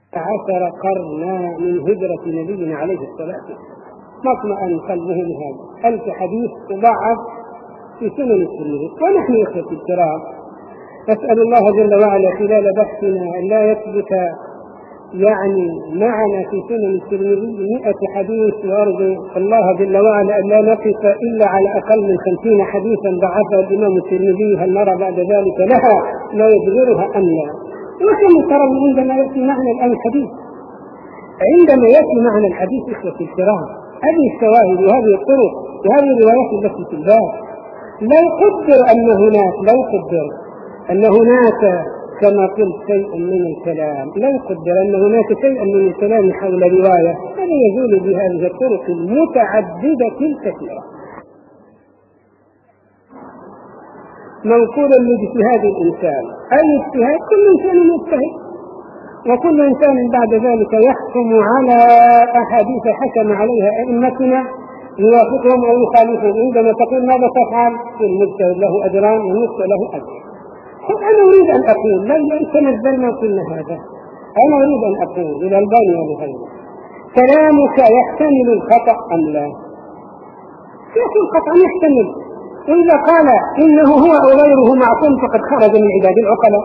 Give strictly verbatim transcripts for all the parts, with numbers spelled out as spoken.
عشر قرنا من هجرة نبينا عليه الصلاة والسلام ما اطمأن قلبه لهذا. ألف حديث تضاعف في سنن الترمذي. ونحن إخوتي الكرام نسأل الله جل وعلا خلال بحثنا أن لا يثبت يعني معنا في سنن الترمذي مئة حديث، وأرجو الله جل وعلا أن لا نقف إلا على أقل من خمسين حديثا ضعفها الإمام الترمذي. هل نرى بعد ذلك لها لا يجبرها أم لا؟ ولكن ترى عندما يأتي معنا الآن الحديث عندما يأتي معنا الحديث إخوتي الكرام هذه الشواهد وهذه الطرق وهذه الروايات التي في الباب لا يقدر أن هناك لا يقدر أن هناك كما قلت شيء من الكلام لا يقدر أن هناك شيء من الكلام حول رواية هذا يزول بهذه الطرق المتعددة الكثيرة موصولا لاجتهاد الإنسان. أي اجتهاد؟ كل إنسان يجتهد، وكل إنسان بعد ذلك يحكم على أحاديث حكم عليها أئمتنا يوافقهم أو يخالفهم. عندما تقول ماذا تفعل؟ المجتهد له أجران والمخطئ له أجر. أنا أريد أن أقول لن تنزلنا كل هذا. أنا أريد أن أقول إلى الباني ولغيره كلامك يحتمل الخطأ أم لا؟ يكون خطأ يحتمل، وإذا قال إنه هو أو غيره معصوم فقد خرج من عباد العقلاء.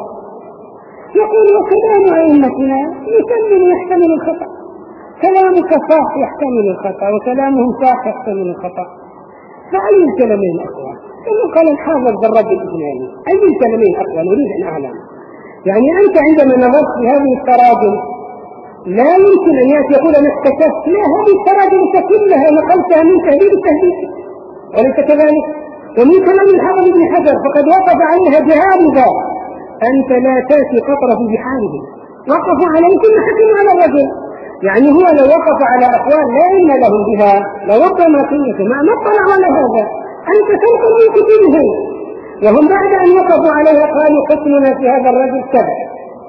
يقول وكلام أئمتنا يكمل يحتمل الخطأ. كلامك صح يحتمل الخطأ وكلامهم صح يحتمل الخطأ. فأي الكلمين أقوى؟ كما قال الحافظ بالرد الإجمالي أي الكلمين أقوى؟ نريد أن أعلم. يعني أنت عندما نظرت في هذه التراجم لا يمكن أن يأتي يقول أنا اكتشفت، لا، هذه التراجم كلها نقلتها من تهذيب التهذيب، وليس كذلك؟ ومن كلام الحافظ ابن حجر فقد وقف عليها جهارا. أنت لا تأتي قطرة في بحاره، وقفوا عليه ثم حكموا على الرجل. يعني هو لو وقف على أقوال لا علم لهم بها لربما كنت ما نطلع على هذا. أنت تنقل من كتبهم، وهم بعد أن وقفوا عليها قالوا حكمنا في هذا الرجل كذا،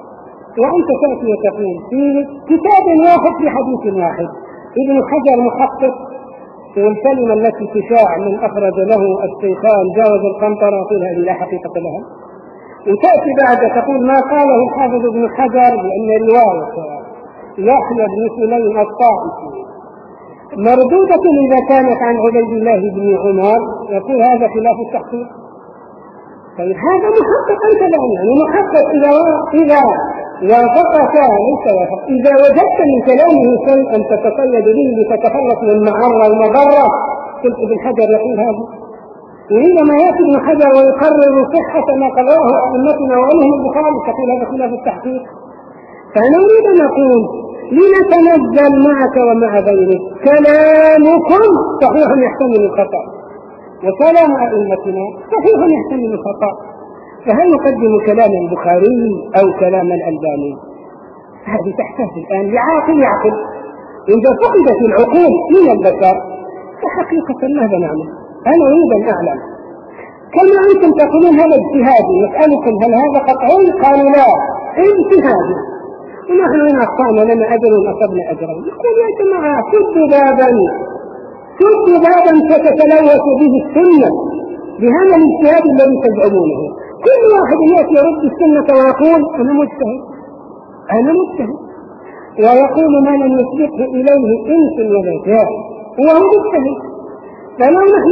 وأنت تأتي وتقول في كتاب واحد في حديث واحد. ابن حجر محقق والكلمة التي تشاع من أخرج له الشيخان جاوز القنطرة وقيل هذه لا حقيقة لها، وتأتي بعد تقول ما قاله الحافظ ابن حجر بأن رواية يحيى بن سليم الطائفي مردودة إذا كانت عن عبيد الله بن عمر، يقول هذا خلاف التحقيق. طيب هذا محقق أنت الآن، يعني محقق إذا إذا وافقك ليس وافق، إذا وجدت من كلامه شيئا تتصيد به لتتخلص من معرة ومضرة قلت ابن حجر يقول هذا. وعندما يأتي ابن حجر ويقرر صحة ما قرره أئمتنا وأنهم البخاري تقول هذا خلاف التحقيق. فأنا أريد أن أقول لنتنزل معك ومع غيرك كلامكم صحيح يحتمل الخطأ، وكلام أئمتنا صحيح يحتمل الخطأ. فهل نقدم كلام البخاري أو كلام الألباني؟ هذه تحتاج الآن لعاقل يعقل. إذا فقدت العقول من البشر فحقيقة ماذا نعمل؟ أنا أريد أن أعلم. كما أنتم تقولون هذا اجتهادي، نسألكم هل هذا قطعي؟ قالوا لا اجتهادي، ونحن إن أخطأنا لنا أجر وأصبنا أجرا. يقول يا جماعة سدوا بابا سدوا بابا تتلوث به السنة بهذا الاجتهاد الذي تزعمونه. كل واحد يأتي يرد السنة ويقول أنا مجتهد أنا مجتهد ويقول ما لم يسبقه إليه إنس ولا جاهل وهو مجتهد. فلو نحن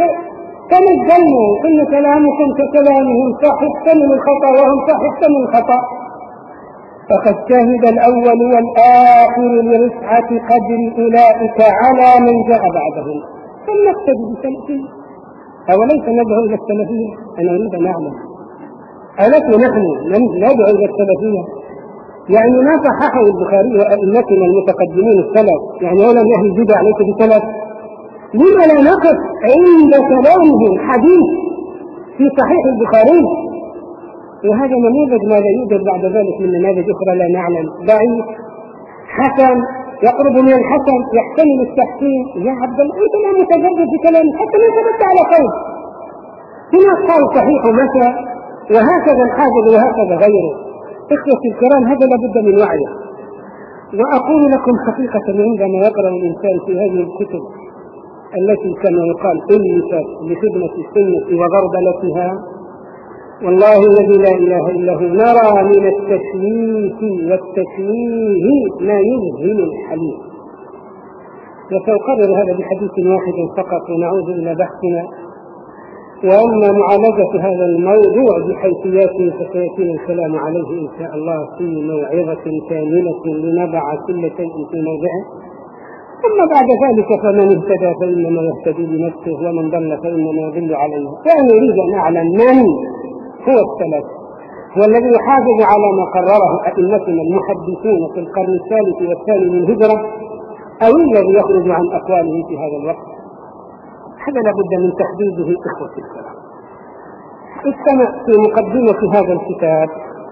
تنزلنا إن كلامكم ككلامهم صح يحتمل الخطأ وهم صح يحتمل الخطأ، فقد شهد الأول والآخر لرفعة قدر أولئك على من جاء بعدهم. فلنقتدي بسلفية أوليس ندعو إلى السلفية؟ أنا أريد أن أعلم ألسنا نحن ندعو إلى السلفية؟ يعني ما صححه البخاري وأئمتنا المتقدمين السلف، يعني أولا أهل البدع ليس بسلف. لما لا نقف عند كلامهم حديث في صحيح البخاري؟ وهذا نموذج ما لا يوجد بعد ذلك من نماذج أخرى لا نعلم. ضعيف حسن يقرب من الحسن يحتمل التحسين. يا عبد الله أنت لا متجرد في كلامك حتى ما ثبت على قول. هنا قال صحيح متى وهكذا الحافظ وهكذا غيره. إخوتي الكرام هذا لابد من وعيه. وأقول لكم حقيقة عندما يقرأ الإنسان في هذه الكتب التي كما يقال ألفت لخدمة السنة وغربلتها والله الذي لا إله إلا هو نرى من التشويش والتشويه ما يذهل الحليم. وسأقرر هذا بحديث واحد فقط ونعود إلى بحثنا، وأما معالجة هذا الموضوع بحيثياته فسيأتينا الكلام عليه إن شاء الله في موعظة كاملة لنضع كل شيء في موضعه. ثم بعد ذلك فمن اهتدى فإنما يهتدي بنفسه ومن ضل فإنما يضل عليه. فأنا أريد أن أعلم من هو السلف، هو الذي يحافظ على ما قرره أئمتنا المحدثون في القرن الثالث والثاني من الهجرة، أو الذي يخرج عن أقواله في هذا الوقت. هذا لابد من تحديده إخوة الكرام. استمع في مقدمة هذا الكتاب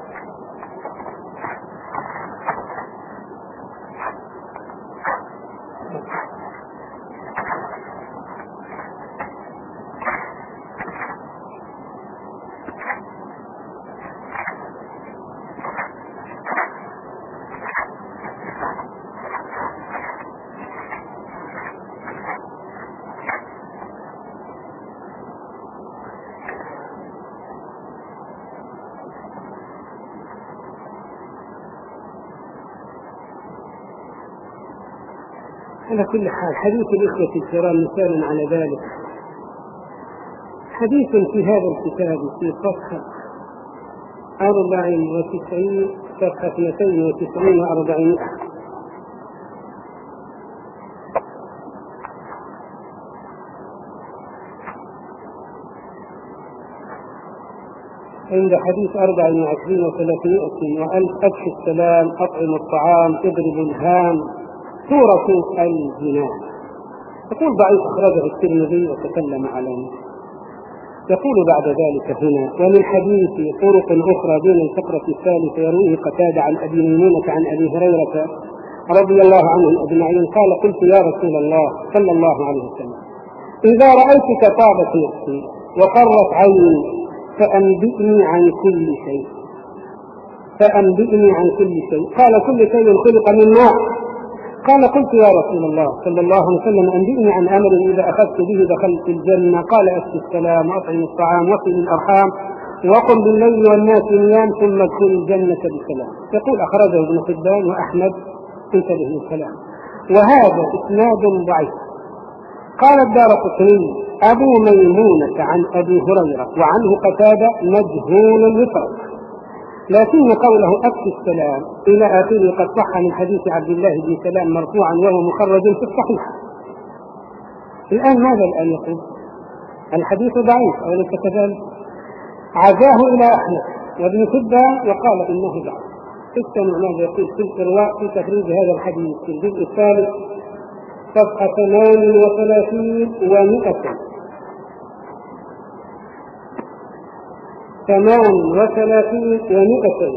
على كل حال. حديث الإخوة الكرام مثال على ذلك، حديث في هذا الكتاب في صفحة أربع وتسعين صفحة اثنتين وتسعين وأربعين عند حديث أربع وعشرين وثلاثمائة وألف أبشي السلام أطعم الطعام اضرب الهام سورة الجنان. يقول ضعيف أخرجه الترمذي وتكلم عليه. يقول بعد ذلك هنا: ومن حديث طرق أخرى دون الفقرة الثالثة يرويه قتادة عن أبي ميمونة عن أبي هريرة رضي الله عنهم أجمعين قال: قلت يا رسول الله صلى الله عليه وسلم إذا رأيتك طابت نفسي وقرت عيني فأنبئني عن كل شيء فأنبئني عن كل شيء قال: كل شيء خلق من ماء. قال: قلت يا رسول الله صلى الله عليه وسلم أنبئني عن أمر إذا أخذت به دخلت الجنة. قال: أفشي السلام وأطعم الطعام وصل الأرحام وقم بالليل والناس نيام ثم ادخل الجنة بسلام. يقول أخرجه ابن حبان وأحمد انتبه للكلام، وهذا إسناد ضعيف. قال الدارقطني: أبو ميمونة عن أبي هريرة وعنه قتادة مجهول يفرق، لكن قوله أفشي السلام إلى آخره قد صح من حديث عبد الله بن سلام مرفوعا وهو مخرج في الصحيح. الآن ماذا الآن يقول؟ الحديث ضعيف أوليس كذلك؟ عزاه إلى أحمد وابن حبان وقال إنه ضعيف. استمع ماذا يقول في الإرواء في تخريج هذا الحديث في الجزء الثالث صفحة ثمان وثلاثين ومئة ثمان وثلاثين ومئة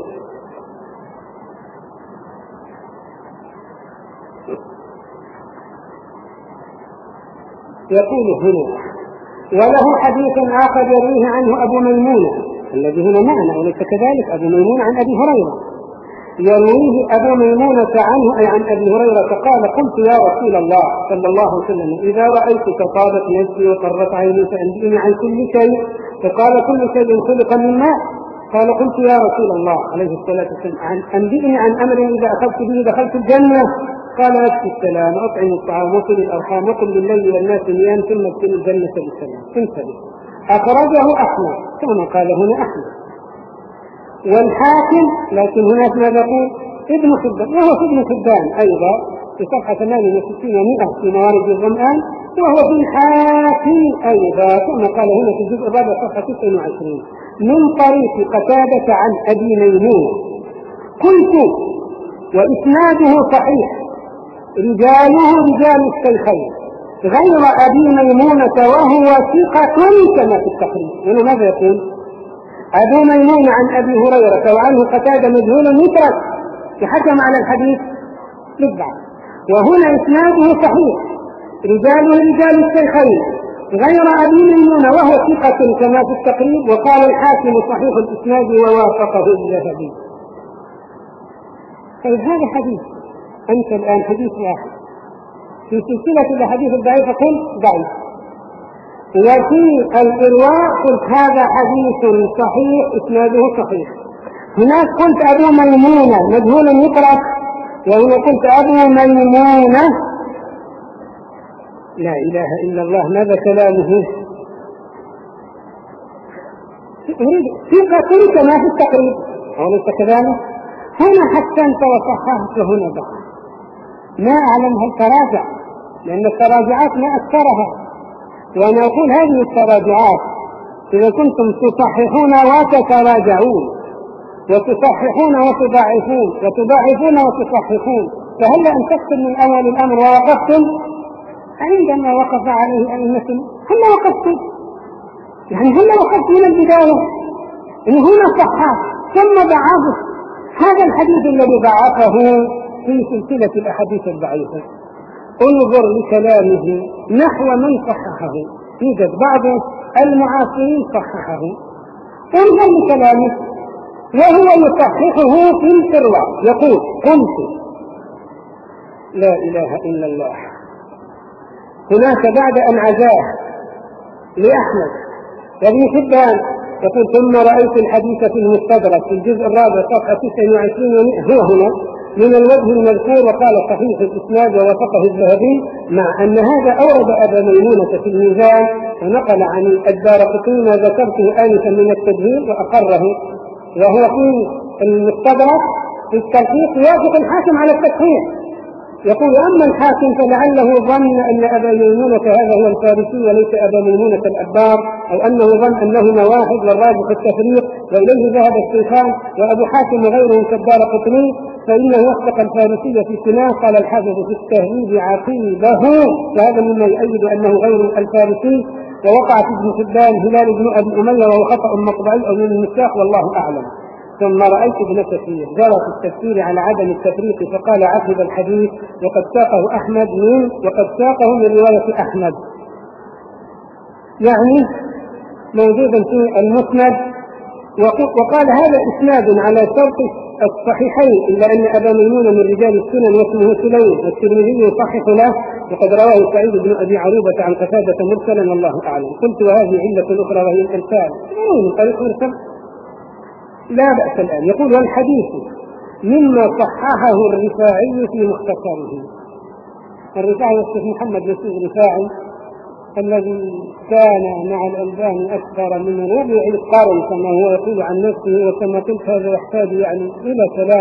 يقول هنا: وله حديث آخر يرويه عنه أبو ميمونة الذي هنا معنا وليس كذلك، أبو ميمونة عن أبي هريرة يرويه أبو ميمونة عنه أي عن أبي هريرة قال: قلت يا رسول الله صلى الله عليه وسلم إذا رأيتك طابت نفسي وقرت عيني فأنبئني عن كل شيء. فقال: كل شيء خلق من ماء. قال: قلت يا رسول الله عليه الصلاة والسلام أنبئني عن أمر إذا أخذت به دخلت الجنة. قال: أفشي السلام وأطعم الطعام وصل الأرحام وقم بالليل والناس نيام ثم ادخل الجنة بالسلام. انتبه، أخرجه أحمد كما قال هنا أحمد والحاكم، لكن هناك ما يقول ابن حبان وهو في ابن حبان أيضا في صفحة ثمانية وستين ومئة في موارد الظمآن، وهو في الحاكم أيضا كما قال هنا في الجزء الرابع صفحة تسعة وعشرين من طريق قتادة عن أبي ميمونة. قلت: وإسناده صحيح رجاله رجال الشيخين غير أبي ميمونة وهو ثقة كما في التقريب. هنا ماذا يقول؟ أبو ميمونة عن أبي هريرة وعنه قتادة مجهول يترك يحكم على الحديث بالضعف، وهنا إسناده صحيح رجاله رجال الشيخين غير أبي ميمونة وهو ثقة كما في التقريب. وقال الحاكم صحيح الإسناد ووافقه الذهبي. طيب هذا حديث، أنت الآن حديث واحد في سلسلة الأحاديث الضعيفة قل ضعيف، وفي الإرواء قلت هذا حديث صحيح إسناده صحيح. هناك قلت أبو ميمونة مجهول يقرأ، وهنا قلت أبو ميمونة لا إله إلا الله. ماذا كلامه؟ في قتل كما في التقريب وليس كذلك. هنا حسنت وصححت وهنا ضعف. ما أعلم هل تراجع، لأن التراجعات ما أكثرها. وأنا أقول هذه التراجعات إذا كنتم تصححون وتتراجعون وتصححون وتضاعفون وتضاعفون وتصححون، فهل أن تكتب من أول الأمر ووقفتم عندما وقف عليه أئمة؟ هل وقفتم؟ يعني هل وقفت من البداية؟ إن هنا صحح ثم ضعفه. هذا الحديث الذي ضعفه في سلسلة الأحاديث الضعيفة. انظر لكلامه نحو من صححه، يوجد بعض المعاصرين صححه. انظر لكلامه وهو يصححه في الإرواء، يقول قلت لا إله إلا الله. هناك بعد أن عزاه لأحمد وابن حبان يقول ثم رأيت الحديث في المستدرك في الجزء الرابع صفحة تسعة وعشرين هو هنا من الوجه المذكور، وقال صحيح الإسناد ووثقه الذهبي، مع أن هذا أورد أبا ميمونة في الميزان ونقل عن الدارقطني ما ذكرته آنفا من التدهير وأقره، وهو في المستدرك في التلخيص يوافق الحاكم على التصحيح. يقول أما الحاكم فلعله ظن أن أبا ميمونة هذا هو الفارسي وليس أبا ميمونة الأبار، أو أنه ظن أنهما واحد والراجح التفريق، وإليه ذهب الشيخان وأبو حاتم وغيره كالدارقطني، فإنه وثق الفارسي في سناه. قال الحافظ في التهذيب عقيبه، فهذا مما يؤيد أنه غير الفارسي. ووقع في ابن حبان هلال بن أبي أمية وهو خطأ مطبعي أو من المساق والله أعلم. ثم رأيت ابن كثير جرى في التفسير على عدم التفريق فقال عقب الحديث وقد ساقه أحمد من وقد ساقه من رواية أحمد، يعني موجودا في المسند. وقال هذا إسناد على شرط الصحيحين، إلا أن أبا ميمونة من رجال السنن واسمه سليم، والترمذي يصحح له وقد رواه سعيد بن أبي عروبة عن قتادة مرسلا والله أعلم. قلت وهذه علة أخرى وهي الإرسال من طريق مرسل لا بأس الآن. يقول والحديث مما صححه الرفاعي في مختصره. الرفاعي الشيخ محمد نسيب الرفاعي الذي كان مع الألباني أكثر من ربع القرن كما هو يقول عن نفسه، وكما قلت هذا يحتاج يعني إلى كلام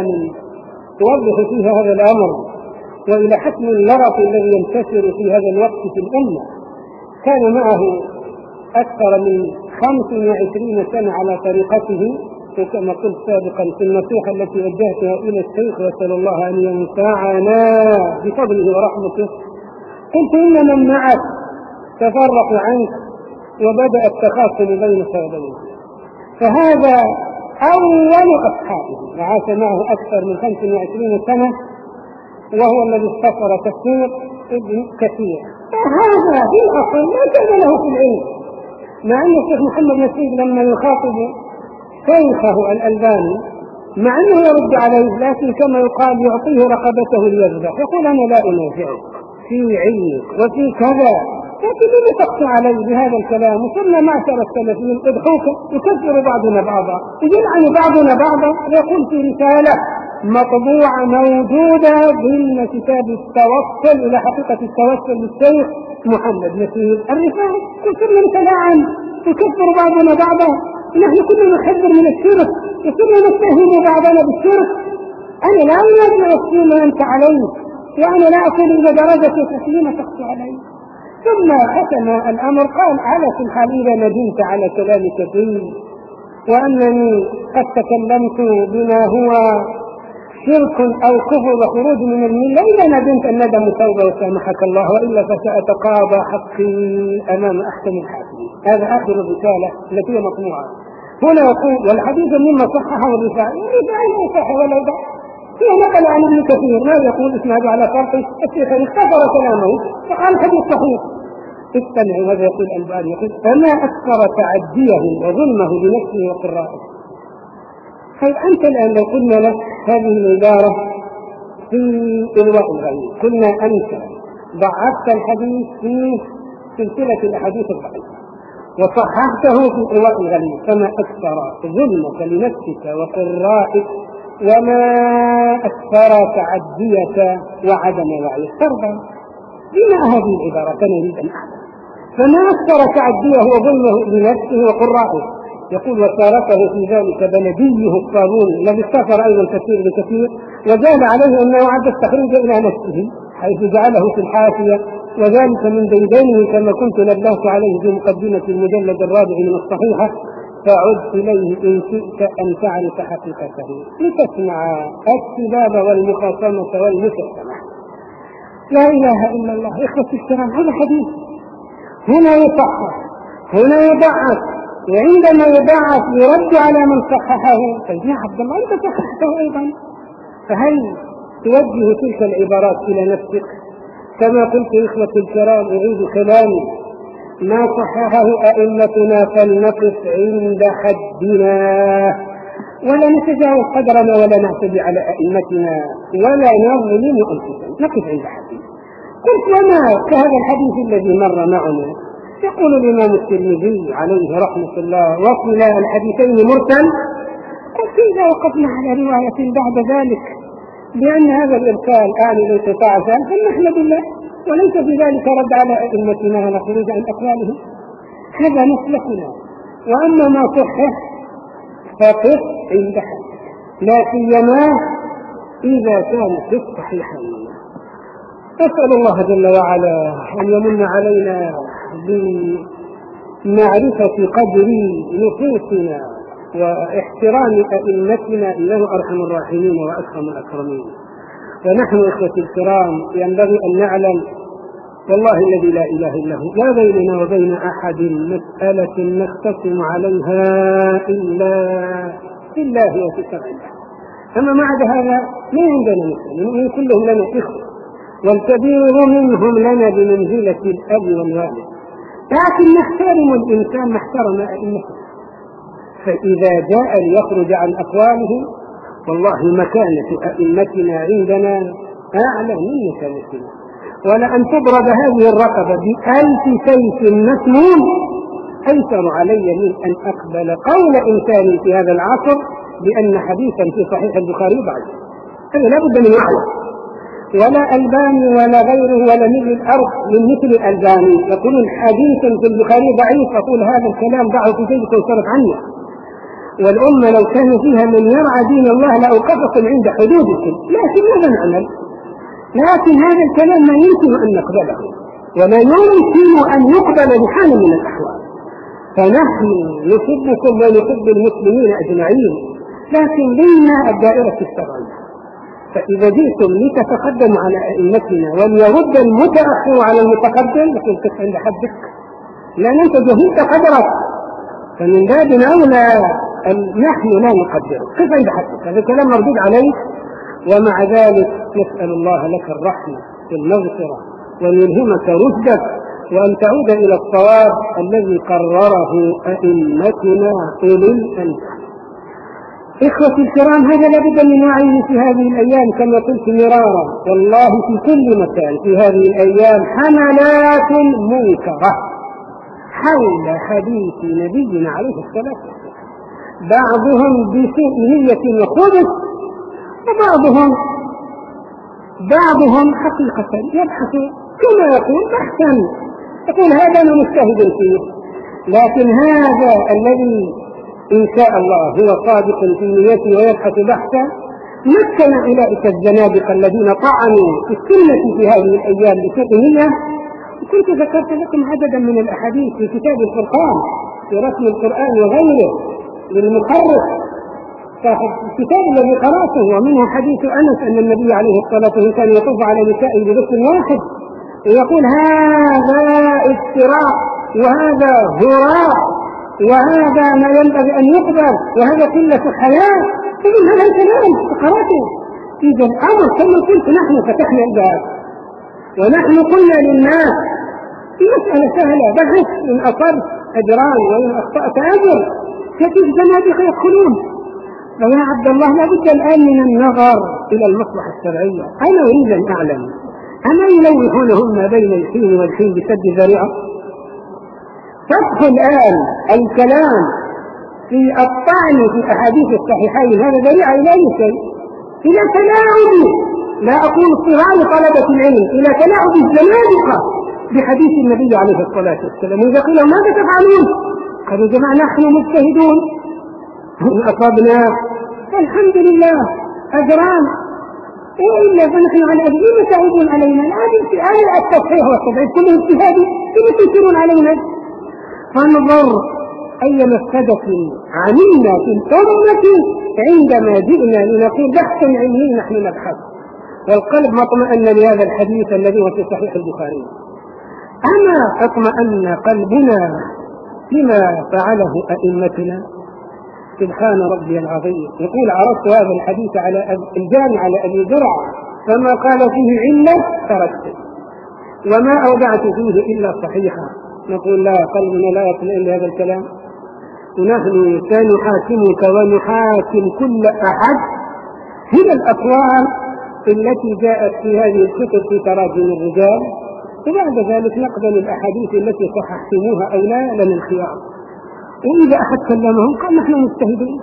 يوضح فيه هذا الأمر وإلى حكم اللرط الذي ينتشر في هذا الوقت في الأمة. كان معه أكثر من خمس وعشرين سنة على طريقته، وكما قلت سابقا في النصيحة التي وجهتها إلى الشيخ وأسأل الله أن ينفعنا بفضله ورحمته، قلت إن من معك تفرق عنك وبدأ التخاصم بينك وبينه، فهذا أول أصحابه وعاش معه أكثر من خمس وعشرين سنة، وهو الذي اختصر تفسير ابن كثير. فهذا في الأصل لا كان له في العلم، مع أن الشيخ محمد نسيب لما يخاطب شيخه الألباني مع أنه يرد عليه، لكن كما يقال يعطيه رقبته ليذبح، يقول أنا لا أنافعك في علمك وفي كذا، لكن لم تقص علي بهذا الكلام. وصلنا معشر السلفيين اضحوك يكفر بعضنا بعضا يلعن بعضنا بعضا. يقول في رسالة مطبوعة موجودة ضمن كتاب التوصل إلى حقيقة التوصل للشيخ محمد نسيب الرفاعي، كلنا نتلاعن يكفر بعضنا بعضا، نحن كلنا نحذر من الشرك وكلنا نتهم بعضنا بالشرك. أنا لا أنازع فيما أنت عليه، وأنا لا أصل إلى درجة تسليم تقص عليه. ثم ختم الأمر قال على كل حال إذا ندمت على كلامك فيه وأنني قد تكلمت بما هو شرك أو كفر وخروج من الملة، إذا ندمت الندم توبة وسامحك الله، وإلا فسأتقاضى حقي أمام أحكم الحاكمين. هذا آخر الرسالة التي هي مطموعة. هنا يقول والحديث مما صححه الرفاعي، الرفاعي لا يصح ولا يضع، هي نقل عن ابن كثير ما يقول اسناده على فرق الشيخ اختصر كلامه فقال الحديث صحيح. استمعوا ماذا يقول الألباني، يقول فما أكثر تعديه وظلمه لنفسه وقرائه. طيب أنت الآن لو قلنا لك هذه العبارة في إرواء الغليل، قلنا أنت ضعفت الحديث في سلسلة الأحاديث الضعيفة وصححته في الرواء الغليل، فما أكثر ظلمك لنفسك وقرائك وما أكثر تعديك وعدم وعيك. ترضى بما هذه العبارة أنا أريد أن أعلم. فما أكثر تعديه وظلمه لنفسه وقرائه. يقول وشاركه في ذلك بلديه الصابون الذي استغفر أيضا كثير بكثير، وزاد عليه أنه عد التخريج إلى نفسه حيث جعله في الحاشية، وذلك من ديدنه كما كنت نبهت عليه في مقدمة المجلد الرابع من الصحيحة، فعد إليه إن شئت أن تعرف حقيقته لتسمع السباب والمخاصمة والمشاكمة. لا إله إلا الله. إخوة الكرام، هذا حديث هنا يصحح هنا يضعف، وعندما يضعف يرد على من صححه. طيب يا عبد الله أنت صححته أيضا، فهل توجه تلك العبارات إلى نفسك؟ كما قلت إخوة الكرام أعيد كلامي، ما صححه أئمتنا فلنقف عند حدنا ولا نتجاوز قدرنا ولا نعتدي على أئمتنا ولا نظلم أنفسنا، نقف عند حدنا. قلت وما كهذا الحديث الذي مر معنا. يقول الإمام الترمذي عليه رحمة الله وكلا الحديثين مرسل. قلت إذا وقفنا على رواية بعد ذلك بأن هذا الإرسال آل الانقطاع فنحمد الله، وليس في ذلك رد على أئمتنا ولا خروج عن أقوالهم. هذا مسلكنا. وأما ما صحح فقف عند حدك، لا سيما إذا كان في الصحيحين. أسأل الله جل وعلا أن يمن علينا بمعرفة قدر نفوسنا واحترام أئمتنا إنه أرحم الراحمين وأكرم الأكرمين. ونحن إخوة الكرام ينبغي أن نعلم والله الذي لا إله إلا هو لا بيننا وبين أحد مسألة نختصم عليها إلا بالله وفي شرع الله. أما بعد هذا ما عندنا مسلمين كلهم لنا إخوة، والكبير منهم لنا بمنزلة الأب والوالد، لكن نحترم الإنسان ما احترم أئمته. فإذا جاء ليخرج عن أقواله والله مكانة أئمتنا عندنا أعلى من مكانتنا، ولأن تضرب هذه الرقبة بألف سيف مسموم أيسر علي من أن أقبل قول إنسان في هذا العصر بأن حديثا في صحيح البخاري ضعيف. هذا لا بد من وعي. ولا ألباني ولا غيره ولا ملء الأرض من مثل الألباني يقولون حديث في البخاري ضعيف، أقول هذا الكلام ضعف في شيء ينصرف عنه. والأمة لو كان فيها من يرعى دين الله لأوقفكم عند حدودكم، لكن ماذا نعمل؟ لكن هذا الكلام ما يمكن أن نقبله ولا يمكن أن يقبل بحال من الأحوال. فنحن نحبكم ونحب المسلمين أجمعين، لكن لنا الدائرة الشرعية. فإذا جئتم لتتقدموا على أئمتنا وليرد المتأخر على المتقدم لكن تقف عند حدك، لأن أنت جهلت قدرك، فمن باب أولى نحن لا نقدره. كيف عند حدك؟ هذا كلام مردود عليك. ومع ذلك نسأل الله لك الرحمة والمغفرة وأن يلهمك رشدك وأن تعود إلى الصواب الذي قرره أئمتنا أولي الألباب. إخوتي الكرام، هذا لابد من وعي في هذه الأيام كما قلت مرارا، والله في كل مكان في هذه الأيام حملات منكرة حول حديث نبينا عليه الصلاة والسلام، بعضهم بسوء نية وخبث، وبعضهم بعضهم حقيقة يبحث كما يقول بحثا، يقول هذا أنا مجتهد فيه، لكن هذا الذي إن شاء الله هو صادق في نيته ويبحث بحثا مكن أولئك الزنادقة الذين طعنوا في السنة في هذه الأيام بسوء نية. كنت ذكرت لكم عددا من الأحاديث في كتاب الفرقان في رسم القرآن وغيره للمقرر، الكتاب الذي قرأته ومنه حديث أنس أن النبي عليه الصلاة والسلام كان يطوف على نسائه برسم واحد ويقول هذا افتراء وهذا هراء وهذا ما ينبغي أن يقبل وهذا قلة حياة. فمن هذا الكلام قرأته إذا الأمر كما قلت نحن فتحنا الباب ونحن قلنا للناس المسألة سهلة، بحث إن أصبت أجران وإن أخطأت أجر، كتب زنادقة يدخلون. فيا عبد الله لا بد الآن من النظر إلى المصلحة الشرعية. أنا أريد أن أعلم أما يلوحونهم ما بين الحين والحين بسد ذريعة؟ تدخل الآن الكلام في الطعن في أحاديث الصحيحين هذا ذريعة إلى أي شيء؟ إلى تلاعب، لا أقول صغار طلبة العلم، إلى تلاعب الزنادقة بحديث النبي عليه الصلاة والسلام. إذا قيل ماذا تفعلون؟ قالوا يا جماعة نحن مجتهدون إن أصبنا الحمد لله أجران، إلا فنحن على أجرين تعودون علينا. هذه التصحيح والتضعيف كله اجتهادي، كيف تنكرون علينا؟ فانظر أي مفسدة عملنا في الأمة عندما جئنا لنقول بحثا علمي نحن نبحث، والقلب ما اطمأن لهذا الحديث الذي هو في صحيح البخاري. أما اطمأن قلبنا لما فعله أئمتنا؟ سبحان ربي العظيم. يقول عرضت هذا الحديث على الجامع على أبي زرعة فما قال فيه علة تركته، وما أودعت فيه إلا صحيحا. نقول لا، قلبنا لا يطمئن لهذا الكلام، ونحن سنحاكمك ونحاكم كل أحد هي الأقوال التي جاءت في هذه الكتب في تراجم الرجال، وبعد ذلك نقبل الأحاديث التي صححتموها أو لا لنا الخيار. وإذا أحد كلمهم قال نحن مجتهدين.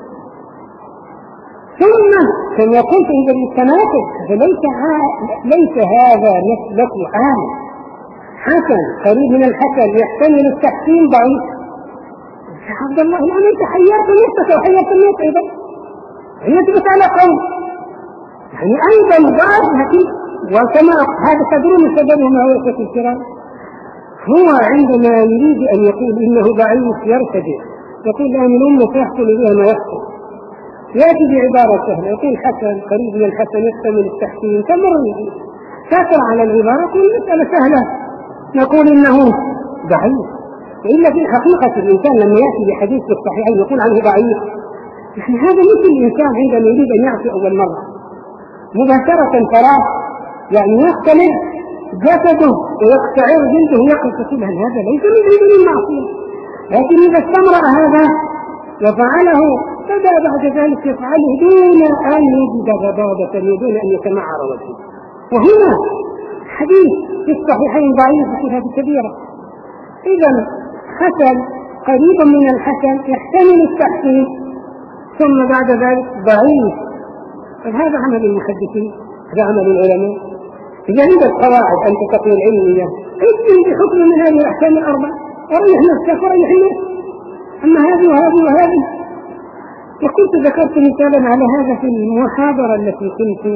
ثم كما قلت إذا التناقض فليس ليس هذا مسلك عام حسن قريب من الحسن يحتمل التحسين ضعيف. يا عبد الله الآن أنت حيرت نفسك وحيرت الناس أيضا، هي تبت على قول يعني أيضا ضعف. لكن وكما هذا تدرون سببه ما هو الكلام، هو عندما يريد أن يقول إنه ضعيف يرتجع، يقول الآن الأمة سيحصل بها ما يحصل، يأتي بعبارة سهلة يقول حسن قريب من الحسن يحتمل التحسين، تمر شاكر على العبارة والمسألة سهلة، نقول إنه ضعيف. وإلا في الحقيقة الإنسان لما يأتي بحديث الصحيح يقول عنه ضعيف، يعني هذا مثل الإنسان عندما يريد أن يعصي أول مرة مباشرة تراه يعني يختلف جسده ويقشعر جلده ويقف تقول هذا ليس من عند المعصية. لكن إذا استمر هذا وفعله فبدأ بعد ذلك يفعله دون أن يجد غضاضة ودون أن يتمعر وجهه. وهنا حديث في الصحيحين ضعيف في هذه كبيرة. إذا حسن قريبا من الحسن يحتمل التحسين، ثم بعد ذلك ضعيف. فهذا عمل المحدثين، هذا عمل العلماء. إذا عندك قواعد أن تقوي العلمية اجزم بحكم من هذه الأحكام الأربع وريح نفسك وريح الناس. أما هذه وهذه وهذه. وكنت ذكرت مثالا على هذا في المحاضرة التي كنت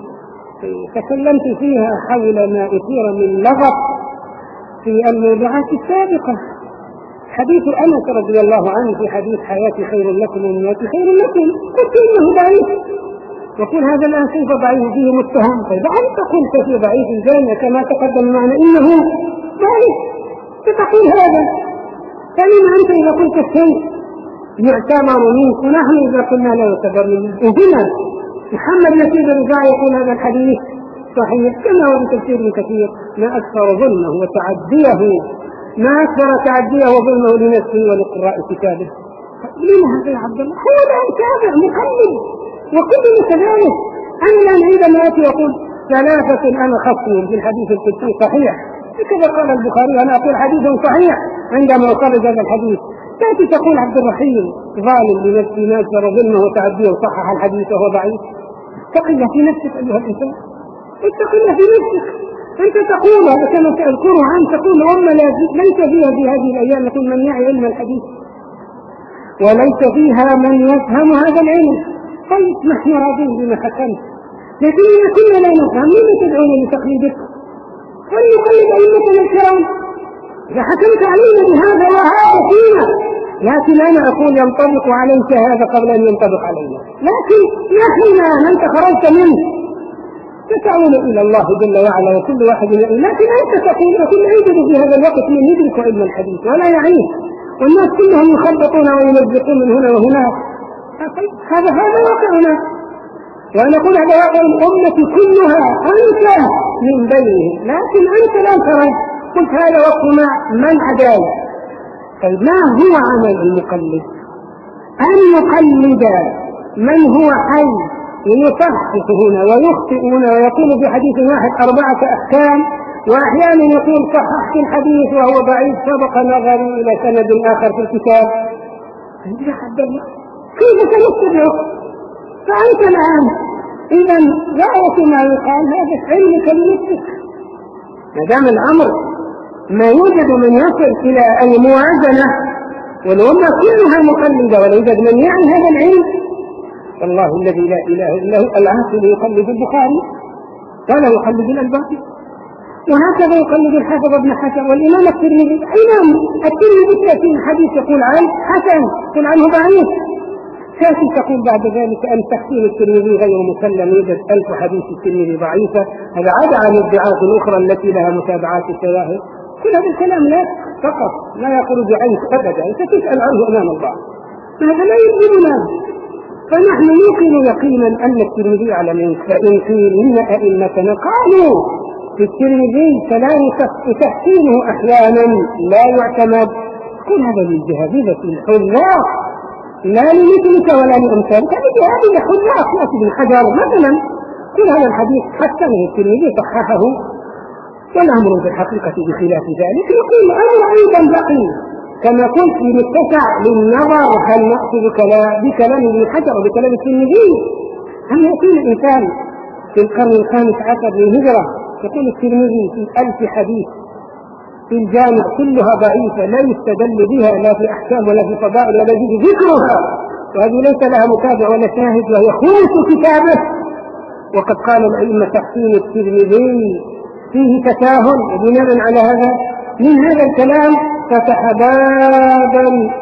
تكلمت فيها حول ما أثير من لغط في الموضوعات السابقة. حديث أنس رضي الله عنه في حديث حياتي خير لكم ومماتي خير لكم، قلت إنه ضعيف. يقول هذا الآن كيف ضعيف فيه متهم؟ طيب أنت قلت في ضعيف الجامع كما تقدم معنا إنه ضعيف، فتقول هذا. فلما أنت إذا قلت الشيء يعتبر منك ونحن إذا قلنا لا يعتبر منك. وهنا محمد نسيب الرجاء يقول هذا الحديث صحيح كما هو بتفسير كثير، ما أكثر ظلمه وتعديه ما أكثر تعديه وظلمه لنفسه ولقراء كتابه. لما هذا يا عبد الله؟ هو الآن تابع مقلد وكل كذلك. أنا الآن عندما أتي يقول ثلاثة أنا خصم في الحديث القدسي صحيح، كذا قال البخاري أنا أقول حديث صحيح عندما أخرج هذا الحديث. تأتي تقول عبد الرحيم ظالم لنفسه ما أكثر ظلمه وتعديه وصحح الحديث وهو ضعيف. اتق الله في نفسك أيها الإنسان، اتق الله في نفسك. أنت تقول هذا كما تذكره عن تقول أمة ليس فيها في هذه الأيام يقول من يعي علم الحديث وليس فيها من يفهم هذا العلم. طيب نحن راضين بما حكمت، لكن إذا كنا لا نفهم لما تدعون لتقليدك؟ فلنقلد أئمتنا الكرام. إذا حكمت علينا بهذا وهذا فينا، لكن أنا أقول ينطبق عليك هذا قبل أن ينطبق علينا. لكن نحن أنت خرجت منه تتعون إلى الله جل وعلا وكل واحد يقول. لكن أنت تقول وكل يوجد في هذا الوقت من يدرك علم الحديث ولا يعيه، والناس كلهم يخبطون ويمزقون من هنا وهناك. هذا هذا واقعنا، وأنا أقول هذا واقع الأمة كلها أنت من بينهم، لكن أنت لا ترى. قلت هذا وقت من عدالة. طيب ما هو عمل المقلد؟ أن يقلد من هو حي ويصحح هنا ويخطئ هنا ويقول في حديث واحد أربعة أحكام وأحيانا يقول صححت الحديث وهو ضعيف سبق نظري إلى سند آخر في الكتاب. يا عبد الله كيف سنتبعه؟ فأنت الآن إذا رأيت ما يقال هذا علمك لنفسك. ما دام الأمر ما يوجد من يصل إلى أي موازنة والأمة كلها مقلدة ولا يوجد من يعني هذا العلم، والله الذي لا إله إلا هو العاقل يقلد البخاري ولا يقلد الألباني، وهكذا يقلد الحافظ ابن حجر والإمام الترمذي. الإمام الترمذي في الحديث يقول عنه حسن يقول عنه ضعيف، تأتي تقول بعد ذلك أن تحسين الترمذي غير مسلم، يوجد ألف حديث الترمذي ضعيفة. هذا عدا عن الدعاة الأخرى التي لها متابعات الشواهد. كل هذا الكلام لا فقط لا يخرج عنه أبدا، أنت تسأل عنه أمام الله، هذا لا يجبنا. فنحن نوقن يقينا أن الترمذي على منك، فإن قيل إن أئمتنا قالوا في الترمذي كلام تحسينه أحيانا لا يعتمد، كل هذا للجهابذة الحذاق لا لمثلك ولا لأمثالك، هذا جهابذة حذاق يأتي بالحجر مثلا كل هذا الحديث حسنه الترمذي صححه، والأمر في الحقيقة بخلاف ذلك. يقول أمر أيضا بقي كما قلت للمتسع للنظر هل نأخذ بكلام ابن حجر وبكلام الترمذي. هل يقول الإنسان في القرن الخامس عشر للهجرة يقول الترمذي في ألف حديث في الجامع كلها ضعيفة لا يستدل بها لا في أحكام ولا في فضائل ولا في ذكرها، وهذه ليس لها متابع ولا شاهد وهي خمس كتابه. وقد قال الأئمة تحسين الترمذي فيه تساهل، وبناء على هذا من هذا الكلام فتح بابا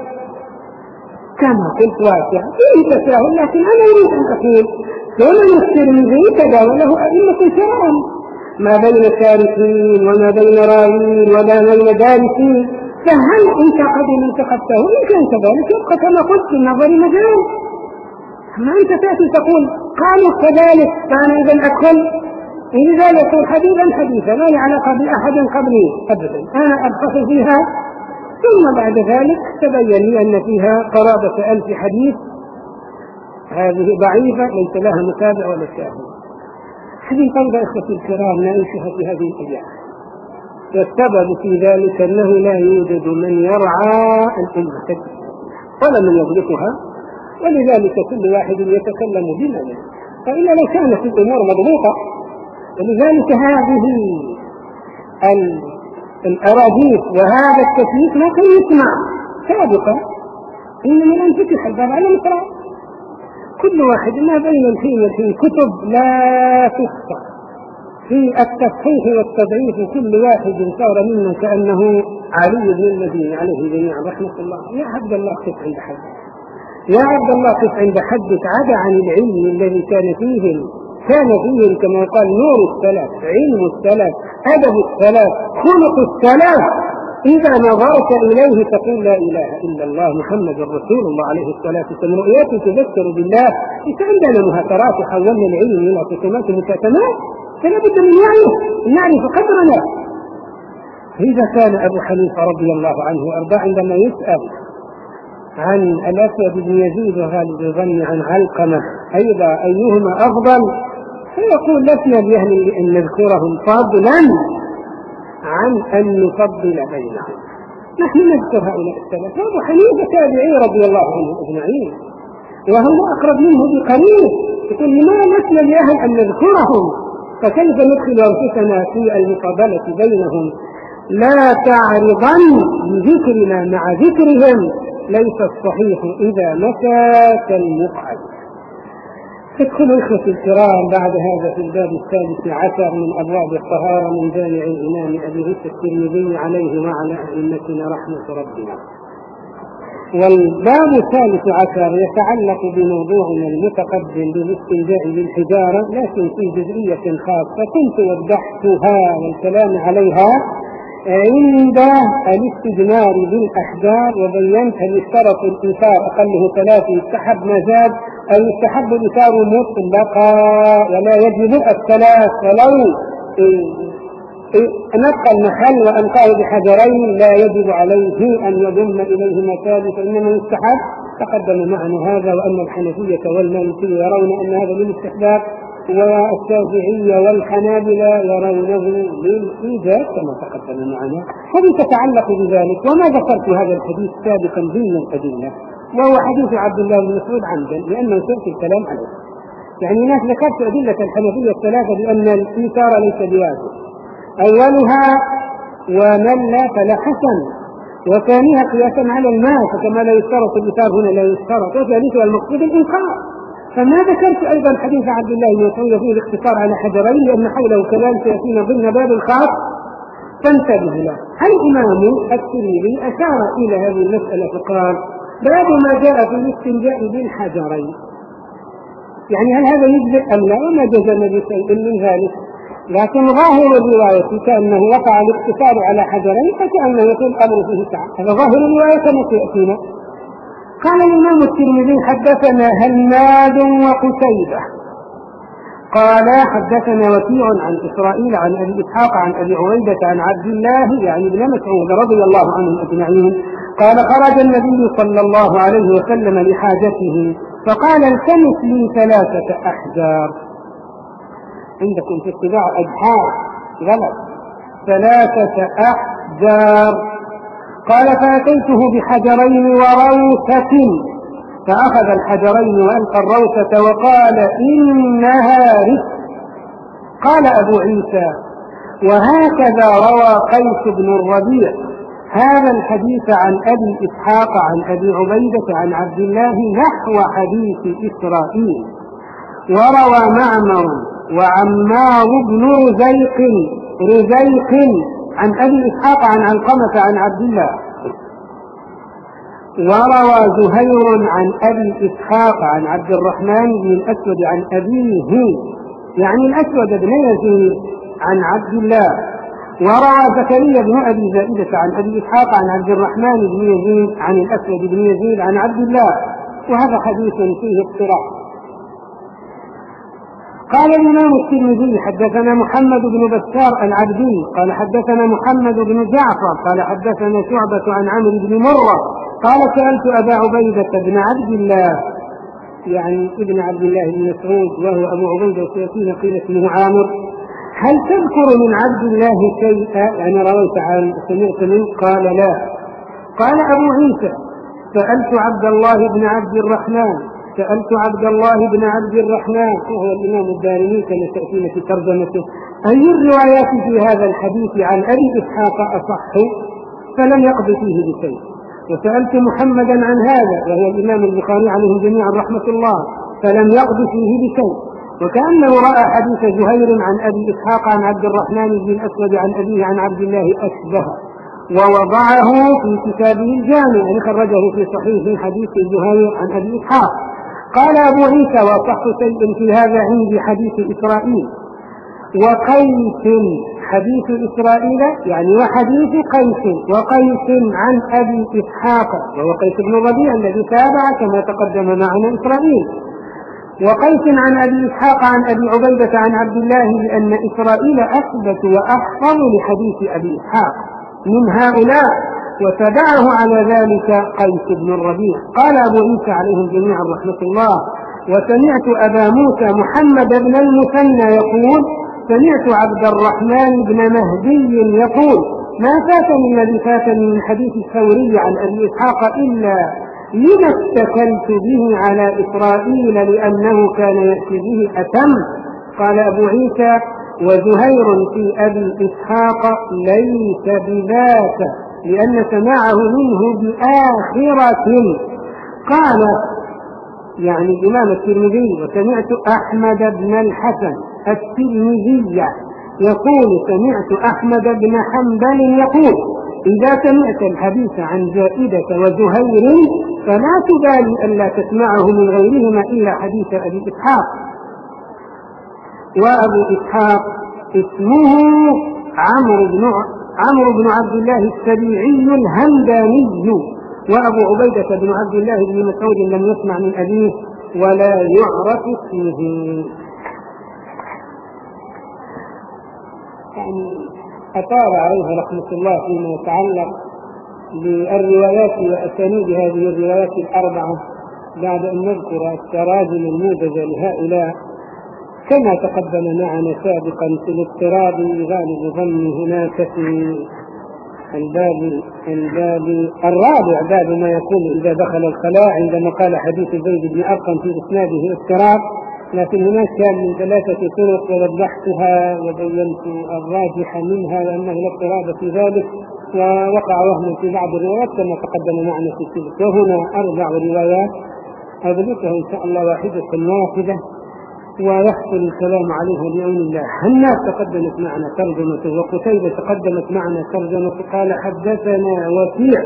كما قلت واسع فيه تساهل، لكن أنا أريد أن أقول سنن الترمذي تداوله أئمة كرام ما بين تاركين وما بين راوين وما بين دارسين، فهل أنت قد انتقدته؟ إن كان كذلك يبقى كما قلت في النظر مجال. أما أنت تأتي تقول قالوا كذلك فأنا إذا أدخل إذا يقول حديثا حديثا لا علاقة بأحد قبلي أبدا، أنا أبحث فيها ثم بعد ذلك تبين لي أن فيها قرابة ألف حديث هذه ضعيفة ليس لها متابع ولا شاهد. هذه طيبة إخوتي الكرام نعيشها في هذه الأيام، والسبب في ذلك أنه لا يوجد من يرعى الأمة ولا من يضبطها، ولذلك كل واحد يتكلم بما يريد، فإلا لو كانت الأمور مضبوطة. ولذلك هذه الأراضيس وهذا التكليف ما كان يسمع سابقا، إنما الآن فتح الباب على مصر كل واحد ما بين الحين والحين كتب لا تخطى في التصحيح والتضعيف، كل واحد صار منا كأنه علي بن المدينة عليه جميعا رحمة الله. يا عبد الله قف عند حد، يا عبد الله قف عند حدك، عدا عن العلم الذي كان فيهم كان فيهم كما يقال نور السلف، علم السلف، أدب السلف، خلق السلف. إذا نظرت إليه تقول لا إله إلا الله محمد رسول الله عليه الصلاة والسلام، رؤيته تذكر بالله. إذا عندنا مهاترات وحولنا العلم إلى قسمات ومكاتمات فلا بد من نعرف نعرف قدرنا. إذا كان أبو حنيفة رضي الله عنه وأرضاه عندما يسأل عن الأسود بن يزيد وغالب الظن عن علقمة أيضا أيهما أفضل، فيقول لسنا بأهل أن نذكرهم فضلا عن أن نفضل بينهم، نحن نذكر هؤلاء الثلاثة. أبو حنيفة تابعي رضي الله عنه أجمعين وهم أقرب منه بقليل، يقول لما لسنا بأهل أن نذكرهم، فكيف ندخل أنفسنا في المفاضلة بينهم؟ لا تعرضن بذكرنا مع ذكرهم، ليس الصحيح إذا مشى كالمقعد. تدخل إخوتي الكرام بعد هذا في الباب الثالث عشر من أبواب الطهارة من جامع الإمام أبي عيسى الترمذي عليه وعلى أئمتنا رحمة ربنا. والباب الثالث عشر يتعلق بموضوعنا المتقدم بالاستنجاء بالحجارة، لكن في جزئية خاصة كنت وضحتها والكلام عليها عند الاستجمار بالأحجار، وبينت هل يشترط الإيثار أقله ثلاثة يستحب ما زاد أو يستحب الإيثار مطلقا ولا يجب الثلاث، ولو نبقى المحل وأنقاه بحجرين لا يجب عليه أن يضم إليهما ثالث، إنما يستحب. تقدم معنا هذا وأن الحنفية والمالكية يرون أن هذا للاستحباب، والشافعية والحنابلة يرونه للإيجاب كما تقدم معنا. هذه تتعلق بذلك. وما ذكرت هذا الحديث سابقا ضمن الأدلة، وهو حديث عبد الله بن مسعود عمدا لأنه سيأتي الكلام عليه. يعني الناس ذكرت أدلة الحنفية الثلاثة بأن الإيثار ليس بواجب. أولها ومن لا فلا حسن، وثانيها قياسا على الماء فكما لا يشترط الإيثار هنا لا يشترط، وثالثها المقصود الإنكار. فما ذكرت أيضا حديث عبد الله بن مسعود فيه الاقتصار على حجرين لأن حوله كذلك سيأتينا ضمن باب الخاص فانتبه له. الإمام الترمذي أشار إلى هذه المسألة فقال: باب ما جاء في الاستنجاء بالحجرين. يعني هل هذا يجزئ أم لا؟ وما جزم بشيء من ذلك، لكن ظاهر الرواية كأنه وقع الاقتصار على حجرين فكأنه يكون الأمر فيه سعة. هذا ظاهر الرواية كما سيأتينا. قال الإمام الترمذي: حدثنا هناد وقتيبة قال حدثنا وكيع عن إسرائيل عن أبي إسحاق عن أبي عبيدة عن عبد الله يعني بن مسعود رضي الله عنهم أجمعين قال: خرج النبي صلى الله عليه وسلم لحاجته فقال: التمس لي ثلاثة أحجار. عندكم في الطباعة أجحار غلط، ثلاثة أحجار. قال: فأتيته بحجرين وروثة، فأخذ الحجرين وألقى الروثة وقال: إنها رزق. قال أبو عيسى: وهكذا روى قيس بن الربيع هذا الحديث عن أبي إسحاق عن أبي عبيدة عن عبد الله نحو حديث إسرائيل. وروى معمر وعمار بن رزيق رزيق عن أبي إسحاق عن علقمة عن عبد الله. وروى زهير عن أبي إسحاق عن عبد الرحمن بن الأسود عن أبيه يعني الأسود بن يزيد عن عبد الله. وروى زكريا بن أبي زائدة عن أبي إسحاق عن عبد الرحمن بن يزيد عن الأسود بن يزيد عن عبد الله. وهذا حديث فيه اضطراب. قال الإمام الترمذي: حدثنا محمد بن بشار العبدي قال حدثنا محمد بن جعفر قال حدثنا شعبة عن عمرو بن مرة قال: سألت أبا عبيدة بن عبد الله يعني ابن عبد الله بن مسعود وهو أبو عبيدة وسيأتينا قيل اسمه عامر: هل تذكر من عبد الله شيئا؟ يعني رويت عن سمعت منه؟ قال: لا. قال أبو عيسى: سألت عبد الله بن عبد الرحمن سألت عبد الله بن عبد الرحمن وهو الإمام الدارمي كما تأتينا في ترجمته: أي الروايات في هذا الحديث عن أبي إسحاق أصح؟ فلم يقض فيه بشيء. وسألت محمدا عن هذا وهو الإمام البخاري عليه جميعا رحمة الله فلم يقض فيه بشيء. وكأنه رأى حديث زهير عن أبي إسحاق عن عبد الرحمن بن الأسود عن أبيه عن عبد الله أشبه ووضعه في كتابه الجامع يعني خرجه في صحيح حديث زهير عن أبي إسحاق. قال أبو عيسى: وصح شيء في هذا عندي حديث إسرائيل وقيس. حديث إسرائيل يعني وحديث قيس وقيس عن أبي إسحاق وهو قيس بن الربيع الذي تابع كما تقدم معنا إسرائيل. وقيس عن أبي إسحاق عن أبي عبيدة عن عبد الله لأن إسرائيل أثبت وأحفظ لحديث أبي إسحاق من هؤلاء وتبعه على ذلك قيس بن الربيع. قال أبو عيسى عليهم جميعا رحمة الله: وسمعت أبا موسى محمد بن المثنى يقول: سمعت عبد الرحمن بن مهدي يقول: ما فاتني الذي فاتني من حديث الثوري عن أبي إسحاق إلا لما اتكلت به على إسرائيل لأنه كان يأتي به أتم. قال أبو عيسى: وزهير في أبي إسحاق ليس بذاك لأن سماعه منه بآخرة. قال يعني الإمام الترمذي: وسمعت أحمد بن الحسن الترمذي يقول: سمعت أحمد بن حنبل يقول: إذا سمعت الحديث عن زائدة وزهير فلا تبالي ألا تسمعه من غيرهما إلا حديث أبي إسحاق. وأبو إسحاق اسمه عمرو بن عمرو بن عبد الله السبيعي الهمداني. وأبو عبيدة بن عبد الله بن مسعود لم يسمع من أبيه ولا يعرف اسمه. يعني أطال عليه رحمة الله فيما يتعلق بالروايات وأسانيد هذه الروايات الأربعة بعد أن نذكر التراجم الموجزة لهؤلاء. كما تقدم معنا سابقا في الاضطراب غالب ظن هناك في الباب الباب الرابع، باب ما يكون إذا دخل الخلاء، عندما قال حديث زيد بن أرقم في إسناده اضطراب، لكن هناك كان من ثلاثة طرق ووضحتها وبينت الراجح منها لأنه لا اضطراب في ذلك، ووقع وهم في بعض الروايات كما تقدم معنا في السلسلة. وهنا أربع روايات أضبطها إن شاء الله واحدة واحدة ويحصل الكلام عليها بعون الله. هناك تقدمت معنا ترجمته، وقتيبة تقدمت معنا ترجمته، قال حدثنا وكيع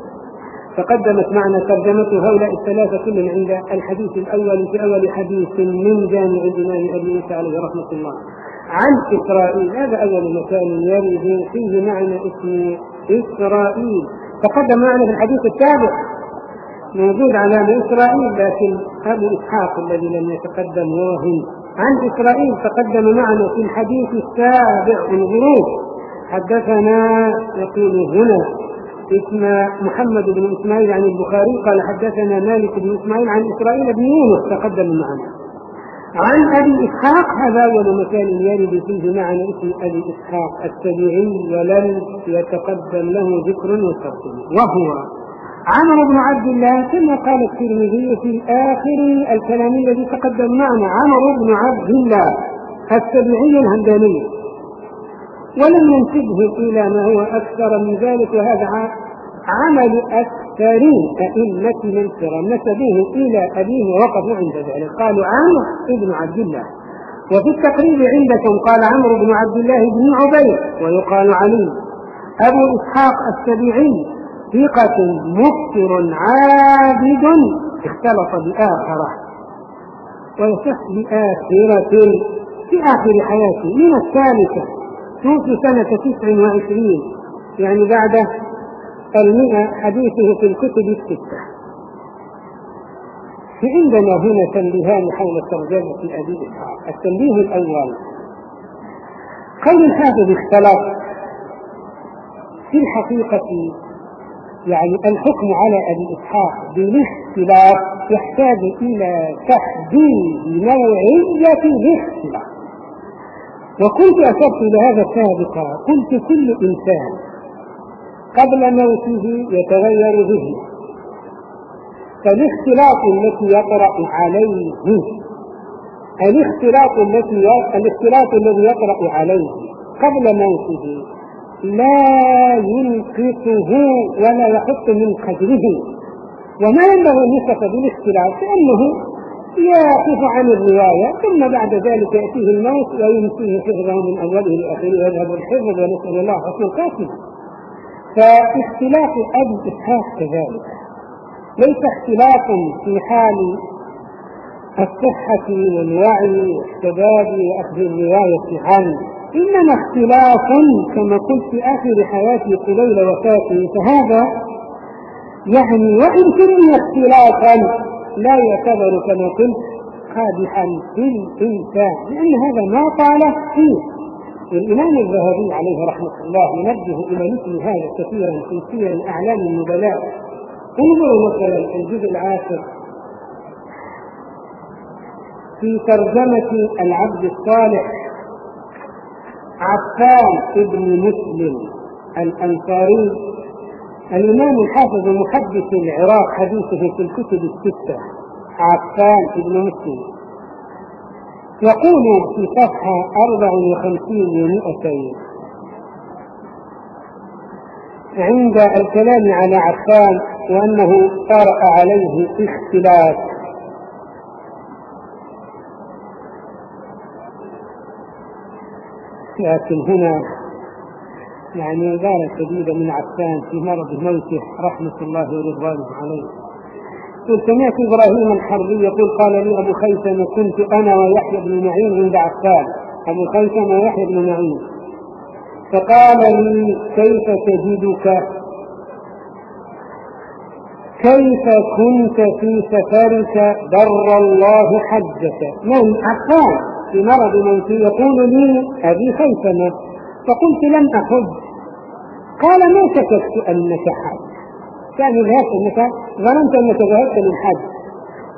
تقدمت معنا ترجمته. هؤلاء الثلاثة كلهم عند الحديث الأول في أول حديث من جامع الإمام أبي موسى عليه رحمة الله. عن إسرائيل، هذا أول مكان يرد فيه معنى اسم إسرائيل، تقدم معنا في الحديث السابق موجود على إسرائيل، لكن أبو إسحاق الذي لم يتقدم هو هند. عن إسرائيل تقدم معنا في الحديث السابع الغروب. حدثنا يقول هنا اسم محمد بن إسماعيل عن البخاري قال حدثنا مالك بن إسماعيل عن إسرائيل بن يونس تقدم معنا. عن أبي إسحاق، هذا أول مكان يرد فيه معنى اسم أبي إسحاق السبيعي ولم يتقدم له ذكر وترتيب، وهو عمرو بن عبد الله كما قال الترمذي في آخر الكلام الذي تقدم معنا، عمرو بن عبد الله السبيعي الهمداني، ولم ينسبه إلى ما هو أكثر من ذلك، وهذا عمل أكثرين أئمة من الكرام نسبوه إلى أبيه ووقفوا عند ذلك، قالوا عمرو بن عبد الله. وفي التقريب عندكم قال عمرو بن عبد الله بن عبيد ويقال علي. أبو إسحاق السبيعي ثقة مكثر عابد اختلط بآخرة، ويصح بآخرة في آخر حياته من الثالثة، توفي سنة تسع وعشرين، يعني بعد المئة، حديثه في الكتب الستة. عندنا هنا تنبيهان حول ترجمة أبي إسحاق. التنبيه الأول قول الحافظ اختلط، في الحقيقة يعني الحكم على أبي إسحاق بالاختلاف يحتاج إلى تحديد نوعية الاختلاف، وكنت أشرت إلى هذا سابقا، قلت كل إنسان قبل موته يتغير ذهنه، فالاختلاط التي يطرأ عليه الاختلاط التي الاختلاط الذي يطرأ عليه قبل موته لا ينقصه ولا يحط من قدره، وما ينبغي أن يصف بالاختلاط لأنه يقف عن الرواية ثم بعد ذلك يأتيه الموت وينسيه حفظه من أوله لآخره ويذهب الحفظ، ونسأل الله حسن الخاتمة. فاختلاف أبي إسحاق كذلك ليس اختلاف في حال الصحة والوعي والشباب وأخذ الرواية عنه، إنما اختلاف كما قلت في آخر حياته قبيل وفاته، فهذا يعني وإن كان اختلافا لا يعتبر كما قلت قادحا في الإنسان، لأن هذا ما طال فيه. الإمام الذهبي عليه رحمة الله ينبه إلى مثل هذا كثيرا في سير أعلام النبلاء. انظروا مثلا الجزء العاشر في ترجمة العبد الصالح عفان ابن مسلم الأنصاري، الإمام الحافظ محدث العراق حديثه في الكتب الستة عفان ابن مسلم، يقول في صفحة أربع وخمسين ومئتين عند الكلام على عفان وأنه طرأ عليه اختلاف، لكن هنا يعني عبارة شديدة من عفان في مرض موته رحمة الله ورضوانه عليه. سمعت إبراهيم الحربي يقول قال لي أبو خيثمة كنت أنا ويحيى بن معين عند عفان، أبو خيثمة ويحيى بن معين، فقال لي كيف تجدك، كيف كنت في سفرك بر الله حجك. من عفان في مرض موته يقول لي أبي خيثمة، فقلت لم أحج. قال ما شككت أنك حج، كان ذهبت أنك ظننت أنك ذهبت للحج،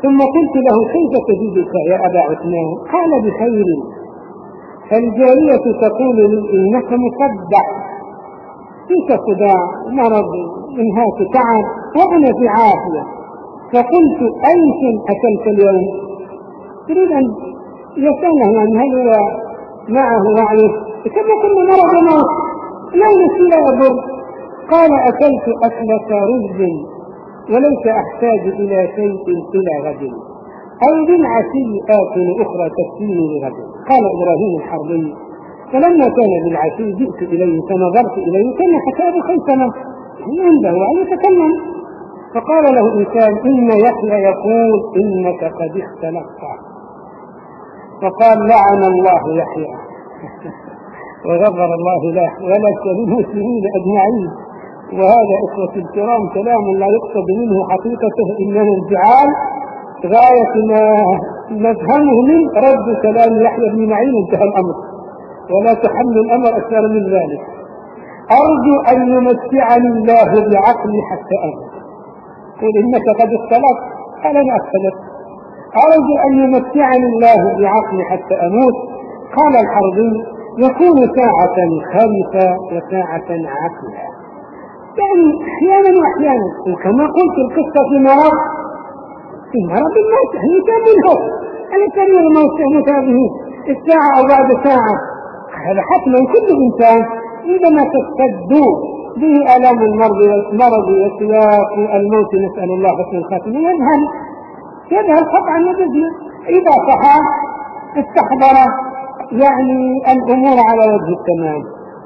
ثم قلت له كيف تجدك يا أبا عثمان؟ قال بخير. الجارية تقول لي إنك مصدع، فيك صداع، مرض، انهاك، تعب، وأنا في عافية. فقلت أي شيء أكلت اليوم؟ تريد أن يسأله يعني هل هو معه وعيه كما كل مرض موت لا نسي لا يضر. قال أكلت أكلة رز وليس أحتاج إلى شيء إلى غد، أو بالعشي آكل أخرى تكفيني لغد. قال إبراهيم الحربي فلما كان بالعشي جئت إليه فنظرت إليه كان حكاه خيثمة عنده وعي يتكلم. فقال له إنسان إن يحيى يقول إنك قد اختلفت. فقال لعن الله يحيى وغفر الله له ولك للمسلمين أجمعين. وهذا إخوة الكرام كلام لا يقصد منه حقيقته إنه الجعال غاية ما نفهمه من رد كلام يحيى بن معين انتهى الأمر، ولا تحمل الأمر أكثر من ذلك. أرجو أن يمتعني الله بعقلي حتى أموت. قل إنك قد اختلفت، قال أنا اختلفت. أرجو أن يمتعني الله بعقلي حتى أموت. قال الحربي يكون ساعة خلفا وساعة عقلا، يعني أحيانا وأحيانا. وكما قلت القصة في مرض في مرض الناس هي منه أنا كريم الموت يموت هذه الساعة أو بعد ساعة. هذا حتما كل إنسان عندما تشتد به آلام المرض والمرض وسياق الموت نسأل الله حسن الخاتمة يذهب يذهب قطعا وجزما. إذا صحى استحضر يعني الأمور على وجه التمام.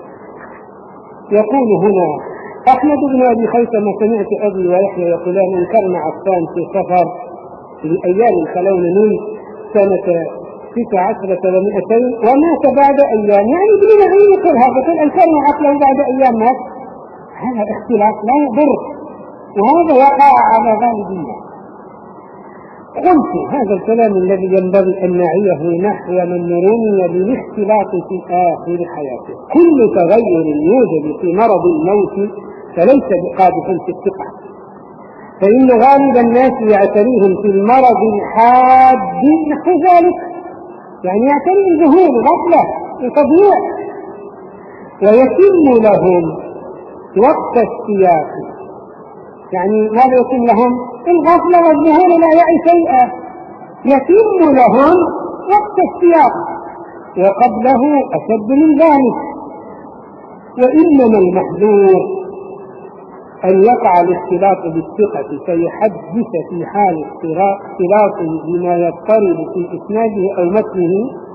يقول هنا أحمد بن أبي خيثمة سمعت أبي ويحيى يقولان انكرنا عفان في سفر في أيام الخلون سنة ستة عشرة ومئتين ومات بعد أيام، يعني ابن معين يقول هذا قل انكرنا عقله بعد أيام مات. هذا اختلاف لا يضر، وهذا وقع على غالب الناس. قلت هذا الكلام الذي ينبغي أن نعيه نحو من رمي بالاختلاط في آخر حياته. كل تغير يوجد في مرض الموت فليس بقادح في الثقة، فإن غالب الناس يعتريهم في المرض الحاد نحو ذلك، يعني يعتريهم ظهور غفلة وتضييع، ويتم لهم وقت السياق. يعني ماذا يتم لهم؟ الغفلة والظهور لا يعي شيئا. يتم لهم وقت السياق، وقبله أشد من ذلك. وإنما المحذور أن يقع الاختلاط بالثقة فيحدث في حال اختلاطه بما يضطرب في إسناده أو متنه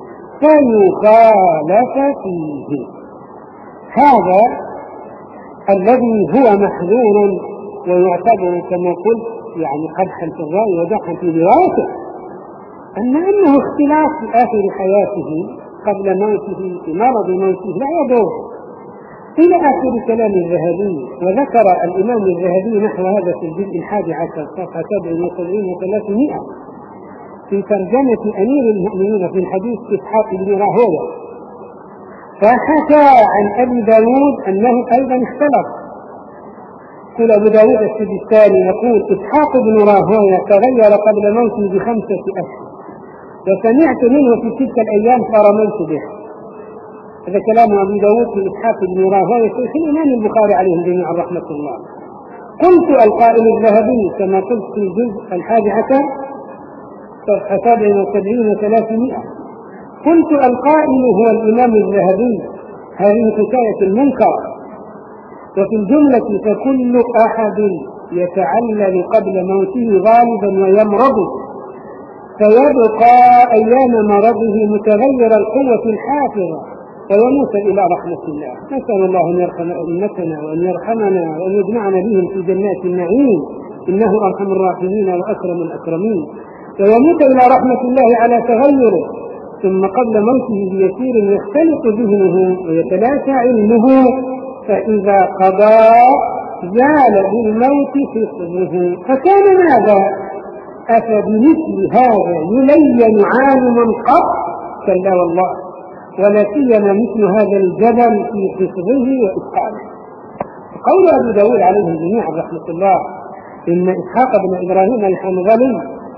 فيخالف فيه. هذا الذي هو محذور ويعتبر كما قلت يعني قدحا في الرأي ودحا في روايته، أن أنه اختلاف في آخر حياته قبل موته في مرض موته لا يضر. إلى آخر كلام الذهبي. وذكر الإمام الذهبي نحو هذا في الجزء الحادي عشر صفحة سبع وسبعين وثلاثمائة في ترجمة أمير المؤمنين في الحديث إسحاق بن راهويه، فحكى عن أبي داود أنه أيضا اختلف. قال أبو داود السجستاني يقول إسحاق بن راهويه تغير قبل موته بخمسة أشهر، وسمعت منه في تلك الأيام فرميت به. هذا كلام أبي داود في إسحاق بن راهويه في الإمام البخاري عليه جميعا رحمة الله. قلت القائل الذهبي كما قلت في الجزء الحادي عشر صفحة سبع وسبعين وثلاثمائة، قلت القائل هو الإمام الذهبي. هذه حكاية المنكر. وفي الجملة فكل أحد يتعلل قبل موته غالبا ويمرض فيبقى أيام مرضه متغير القوة الحافظة ويموت إلى رحمة الله. نسأل الله أن يرحم أمتنا وأن يرحمنا وأن يجمعنا بهم في جنات النعيم إنه أرحم الراحمين وأكرم الأكرمين. ويموت إلى رحمة الله على تغيره، ثم قبل موته بيسير يختلط ذهنه ويتلاشى علمه، فإذا قضى زال بالموت حفظه. فكان ماذا؟ أفبمثل هذا يلين عالم قط؟ كلا والله، ولا سيما مثل هذا الجبل في حفظه وإتقانه. قول أبي داود عليه جميعا رحمة الله إن إسحاق بن إبراهيم الحنظلي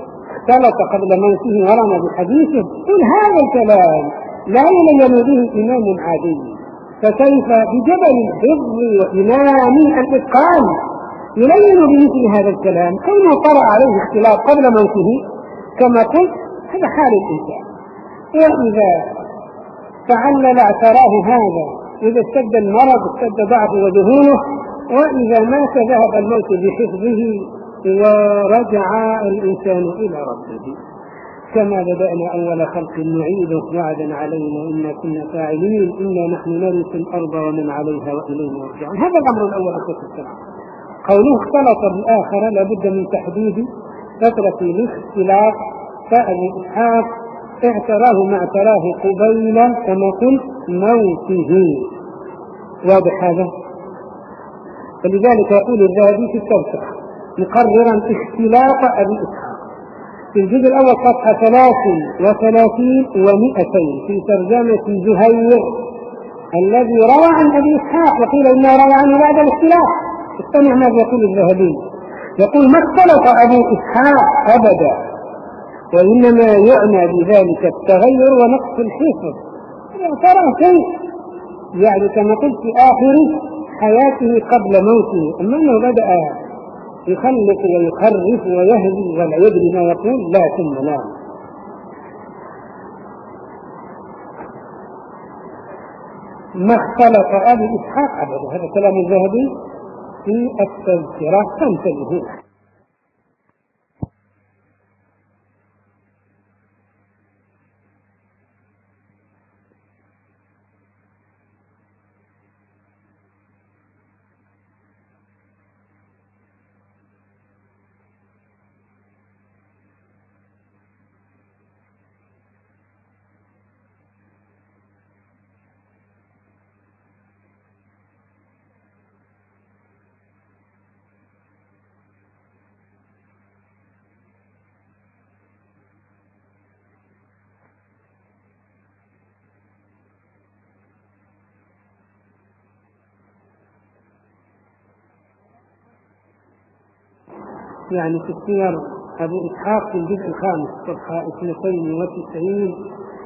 اختلط قبل موته ورمى بحديثه، قل هذا الكلام لا يلين به إمام عادي، فكيف بجبل الحفظ وإمام الإتقان يلين بمثل هذا الكلام كونه طرأ عليه اختلاط قبل موته كما قلت؟ هذا حال الإنسان. وإذا تعلل اعتراه هذا، إذا اشتد المرض اشتد ضعفه وذهوله، وإذا مات ذهب الموت بحفظه ورجع الإنسان إلى ربه. كما بدأنا أول خلق نعيده وعدا علينا إنا كنا فاعلين إنا نحن نرث الأرض ومن عليها وإلينا يرجعون. هذا الأمر الأول أساس الكلام. قوله اختلط بالآخر لابد من تحديد فترة الاختلاط، فأبو إسحاق اعتراه ما اعتراه قبيل كما قلت موته. واضح هذا؟ فلذلك يقول الذهبي في التذكرة مقررا اختلاط أبي إسحاق في الجزء الأول صفحة ثلاث وثلاثين ومئتين في ترجمة زهير الذي روى عن أبي إسحاق وقيل إنه روى عنه بعد الاختلاط. استمع ماذا يقول الذهبي، يقول ما اختلط أبو إسحاق أبدا، وإنما يعنى بذلك التغير ونقص الحفظ. ترى شيء يعني كما قلت في آخر حياته قبل موته، أما أنه بدأ يخلق ويخرف ويهدي ولا يدري ما يقول لا ثم لا. ما اختلط أبو إسحاق أبدا، هذا كلام الذهبي في التذكرة تنتبه. يعني في السير أبو إسحاق في الجزء الخامس صفحة اثنتين وتسعين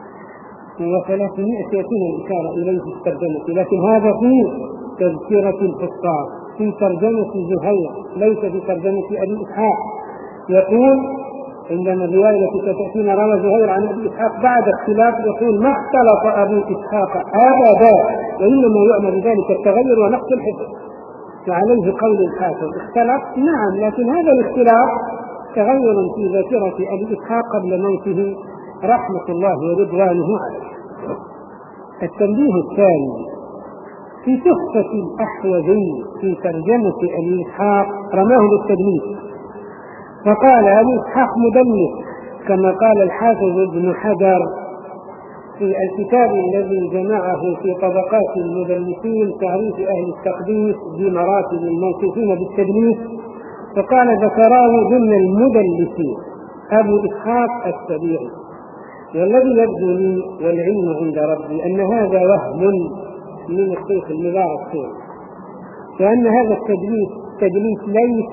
وثلاثمائة يأتينا الإشارة إليه في الترجمة، لكن هذا في تذكرة الحفاظ في ترجمة زهير ليس في ترجمة أبي إسحاق. يقول عندما الرواية التي تأتينا روى زهير عن أبي إسحاق بعد اختلاف، يقول ما اختلط أبو إسحاق أبدا، وإنما يعنى بذلك التغير ونقص الحفظ. وعليه قول الحافظ اختلط نعم، لكن هذا الاختلاف تغير في ذاكرة أبي إسحاق قبل موته رحمة الله ورضوانه عليه. التنبيه الثاني في تحفة الأحوذي في ترجمة أبي إسحاق رماه بالتدليس، فقال أبي إسحاق مدلس كما قال الحافظ ابن حجر في الكتاب الذي جمعه في طبقات المدلسين تعريف أهل التقديس بمراتب الموصوفين بالتدليس، فقال ذكراه ضمن المدلسين أبو إسحاق السبيعي. والذي يبدو لي والعلم عند ربي أن هذا وهم من الشيخ المبارك فيه، وأن هذا التدليس تدليس ليس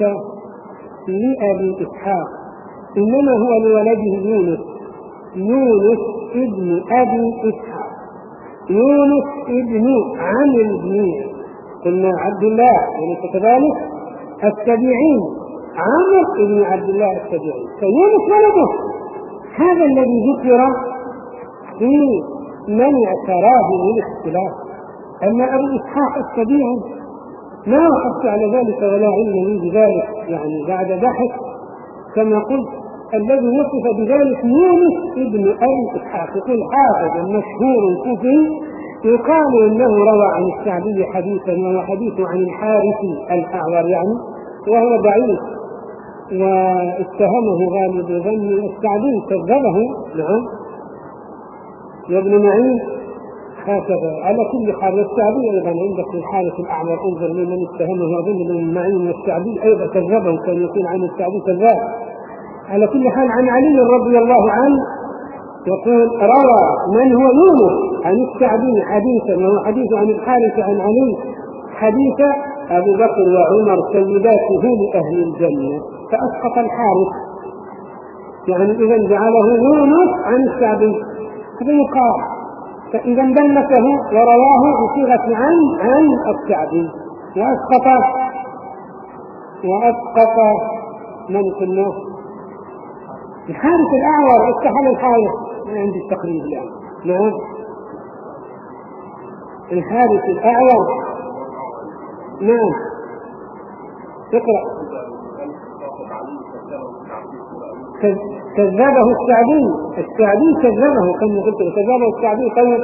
لأبي إسحاق إنما هو لولده يونس يونس ابن أبي إسحاق، يونس ابن عمرو بن قلنا عبد الله وليس كذلك السبيعي، عمرو بن عبد الله السبيعي، فيونس ولده. هذا الذي ذكر في من اعتراه بالاختلاف. أما أبو إسحاق السبيعي ما وقفت على ذلك ولا علم لي بذلك، يعني بعد بحث كما قلت الذي وصف بذلك يونس ابن أبي إسحاق، يقول حافظ مشهور كوفي يقال إنه روى عن الشعبي حديثا وهو حديث عن الحارث الأعور يعني، وهو ضعيف واتهمه غالب ظن الشعبي كذبه. نعم يا ابن معين هكذا. على كل حال الشعبي أيضا عندك الحارث الأعور انظر لمن اتهمه ظن ابن معين، والشعبي أيضا كذبه كان يقول عن الشعبي كذاب. على كل حال عن علي رضي الله عنه يقول روى من هو يونس عن الشعبي حديثا وهو حديث عن الحارث عن علي حديث أبو بكر وعمر سيداته لأهل الجنة، فأسقط الحارث يعني إذا جعله يونس عن الشعبي هذا يقال، فإذا دلته ورواه بصيغة عن عن الشعبي وأسقط وأسقط من قلنا الحارث الأعور استحل الحارث عند التقريب يعني. نعم الحارث الأعور. نعم اقرأ. كذبه الشعبي الشعبي كذبه كما قلت كذبه الشعبي. طيب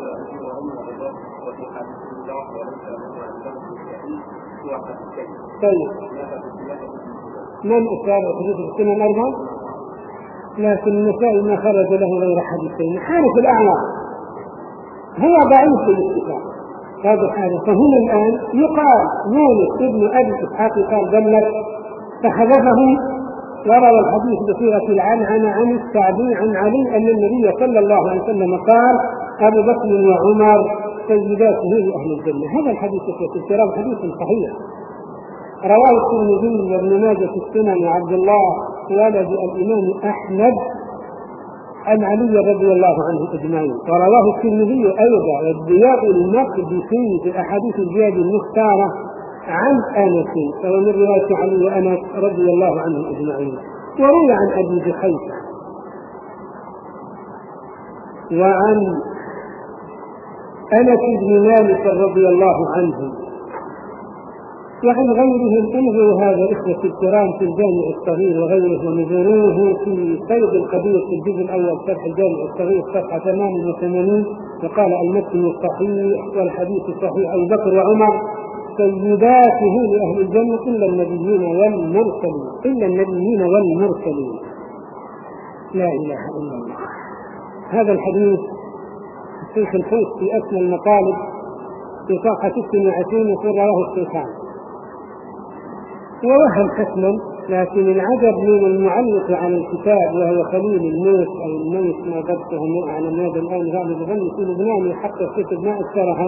طيب من أصاب حديث السنة الأربعة؟ لكن النسائي ما خرج له غير حديثين. حارث الأعور هو ضعيف في الاستفاء هذا حارث. فهنا الآن يقال يونس ابن أبي إسحاق قال دلت فحذفه وروى الحديث بصيغة العنعنة عن الشعبي عن علي أن النبي صلى الله عليه وسلم قال أبو بكر وعمر سيداته لأهل الجنة. هذا الحديث في الكرام حديث صحيح رواه الترمذي وابن ماجه في السنن وعبد الله ولد الإمام أحمد عن علي رضي الله عنه أجمعين. ورواه الترمذي أيضا والضياء المقدسي في أحاديث الجهاد المختارة عن أنس فهو من رواية علي وأنس رضي الله عنه أجمعين. وروي عن أبي جحيفة وعن أنس بن مالك رضي الله عنه وعن غيرهم. انظروا هذا إخوة الكرام في الجامع الصغير وغيره ونظروه في سيد القدير في الجزء الأول شرح الجامع الصغير صفحة ثمانية وثمانين وقال المتن الصحيح والحديث الصحيح أبو بكر وعمر سيداته لأهل الجنة إلا النبيين والمرسلين إلا النبيين والمرسلين. لا إله إلا الله. هذا الحديث الشيخ الفوس في أسمى المطالب في صفحة ست وعشرين يقول رواه الشيخان ووهم حسنا. لكن العجب من المعلق على الكتاب وهو خليل الموت أو الميت ما ضبطه ما أعلم هذا الآن غالب ظني في لبنان حتى الكتب ما أكثرها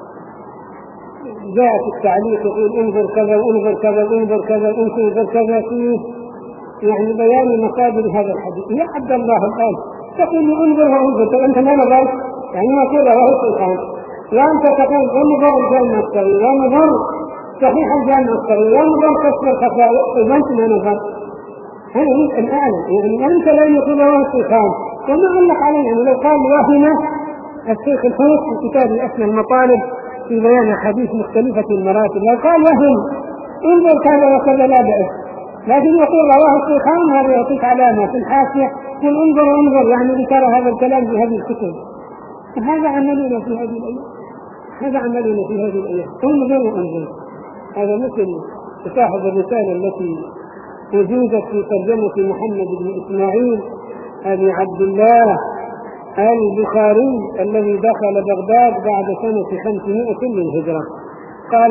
جاء في التعليق يقول انظر كذا وانظر كذا وانظر كذا وانظر كذا فيه يعني بيان مصادر هذا الحديث. يا عبد الله الآن تقول انظر وانظر أنت ما نظرت يعني ما كذا وهو سلطان وأنت تقول انظر الجامع الصغير وانظر صحيح الجامع الصغير وانظر كسر الخفاء وأنت ما نظرت. هذا يمكن أعلم يعني أنت لا يقول وهو سلطان وما علق عليه يعني لو قال وهنا الشيخ الفوس في كتاب أسمى المطالب في بيان حديث مختلفة المراتب لو قال وهم انظر كذا وكذا لا بأس. لكن يقول رواه الشيخان هذا يعطيك علامة في الحاشية قل انظر وانظر يعني ذكر هذا الكلام في هذه الكتب. هذا عملنا في هذه الأيام هذا عملنا في هذه الأيام انظر وانظر. هذا مثل صاحب الرسالة التي وجدت في ترجمة محمد بن إسماعيل أبي عبد الله البخاري الذي دخل بغداد بعد سنة خمسمائة للهجرة. قال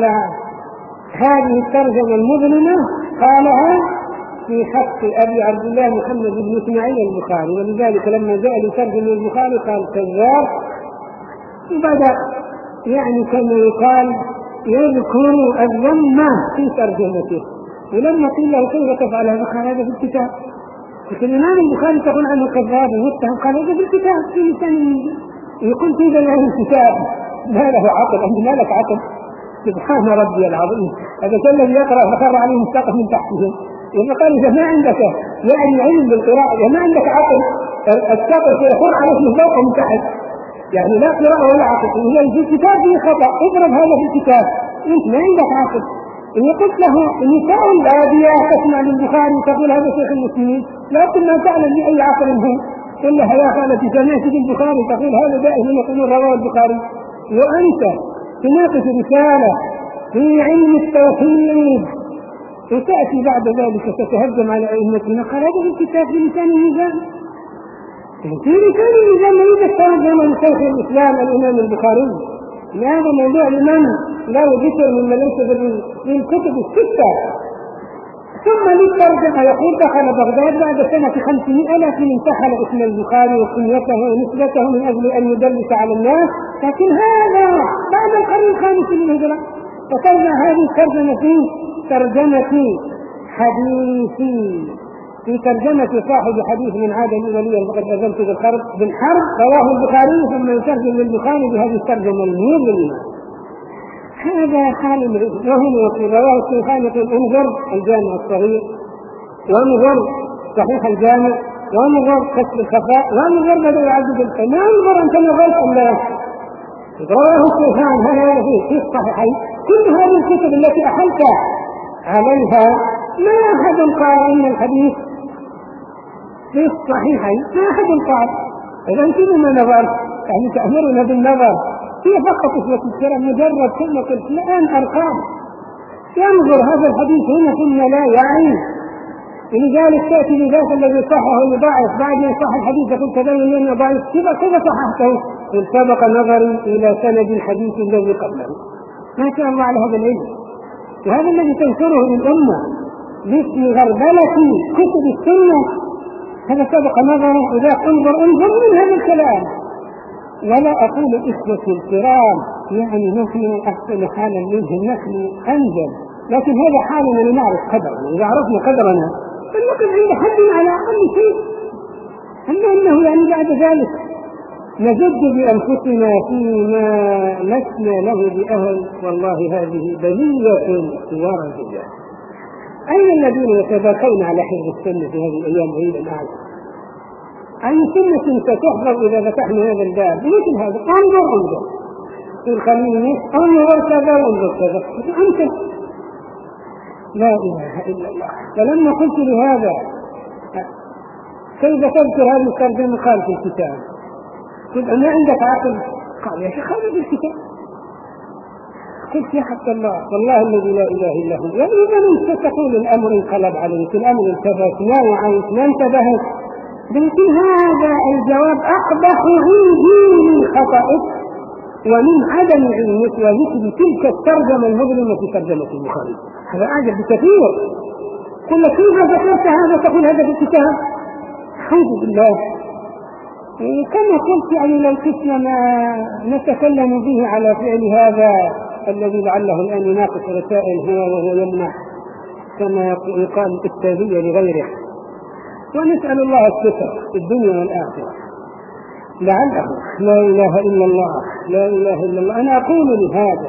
هذه الترجمة المظلمة قالها في حق أبي عبد الله محمد بن إسماعيل البخاري ولذلك لما جاء لترجمة البخاري قال كذاب وبدأ يعني كما يقال يذكر الذمة في ترجمته. ولما قيل له كيف تفعل هذا قال هذا في الكتاب. لكن الإمام البخاري تقول عنه كذاب ومتهم قال هذا في الكتاب في لسان يقول في ذلك الكتاب ما له عقل أنت ما لك عقل سبحان ربي العظيم. هذا الذي يقرأ فخر عليه مستقف من تحته إذا قال إذا ما عندك يعني علم بالقراءة وما عندك عقل السقف يخر عليه من فوق ومن تحت يعني لا قراءة ولا عقل. إذا في الكتاب فيه خطأ اضرب هذا في الكتاب أنت ما عندك عقل. إن قلت له نساء البادية تسمع للبخاري تقول هذا شيخ المسلمين لكن ما تعلم بأي عقل هو إلا هيا قالت سمعت بالبخاري تقول هذا دائما يقول رواه البخاري. وأنت تناقش رسالة في علم التوحيد وتأتي بعد ذلك تتهجم على أئمتنا قال هذا في الكتاب في لسان الميزان في لسان الميزان ما يوجد ترجمة من شيخ الإسلام الإمام البخاري. هذا موضوع لمن له ذكر مما ليس بالكتب الستة. ثم للترجمة يقول دخل بغداد بعد سنة خمسمائة لكن انتحل اسم البخاري وكنيته ونسبته من أجل أن يدلس على الناس. لكن هذا بعد القرن الخامس للهجرة فكان هذه الترجمة في ترجمة حديث في ترجمة صاحب حديث من عاد لي وليا فقد أذنت بالحرب بالحرب رواه البخاري ثم يترجم للبخاري بهذه الترجمة المظلمة. هذا حال العلم. وهم يقول رواه الشيخان يقول انظر الجامع الصغير، وانظر صحيح الجامع، وانظر كشف الخفاء، وانظر بدأ يعدد الكلام، انظر أنت نظرت الله. رواه الشيخان هذا في الصحيحين. كل هذه الكتب التي أحلت عليها ما أحد قال إن الحديث في الصحيحين، ما أحد قال. إذا كل ما نظر يعني تأمرنا بالنظر هي فقط إثبات الكلام مجرد كلمة قلت الآن أرقام ينظر هذا الحديث هنا ثم لا يعين. ولذلك تأتي بذات الذي صحه ويضاعف بعد أن صح الحديث يقول تبين لأنه ضعيف كيف كيف صححته؟ قل سبق نظري إلى سند الحديث الذي قبله. ما شاء الله على هذا العلم. وهذا الذي تنشره للأمة باسم غربلة كتب السنة. هذا سبق نظري إذا انظر انظر من هذا الكلام. ولا أقول إخوة الكرام يعني نحن أحسن حالا منهم، نحن أنزل، لكن هذا حالنا لنعرف قدرنا. إذا عرفنا قدرنا فنقف عند حد على أقل شيء. أما أنه يعني بعد ذلك نجد بأنفسنا فيما لسنا له بأهل، والله هذه بلية ورجية. أين الذين يتباكون على حفظ السنة في هذه الأيام عيد الأعلى؟ أي سنة ستحفظ إذا فتحنا هذا الباب مثل هذا؟ انظر انظر الخليل انظر كذا وانظر كذا. أنت لا إله إلا الله. فلما قلت لهذا كيف تذكر هذه الترجمة قال في الكتاب. قلت أنا عندك عقل؟ قال يا شيخ هذا في الكتاب. قلت يا حق الله والله الذي لا إله إلا هو. يعني إذا أنت تقول الأمر انقلب عليك، الأمر انتبهت ما وعيت ما انتبهت، لكن هذا الجواب أقبح عندي من خطأك ومن عدم علمك ومثل تلك الترجمة المظلمة في ترجمة البخاري. هذا أعجب بكثير. قل لك كيف ذكرت هذا تقول هذا في الكتاب؟ الحمد لله. كما قلت يعني لو كنا ما نتكلم به على فعل هذا الذي لعله الآن يناقش رسائل هو وهو يمنع كما يقال التالية لغيره، ونسأل الله الستر في الدنيا والآخرة. لعله لا إله إلا الله لا إله إلا الله. أنا أقول لهذا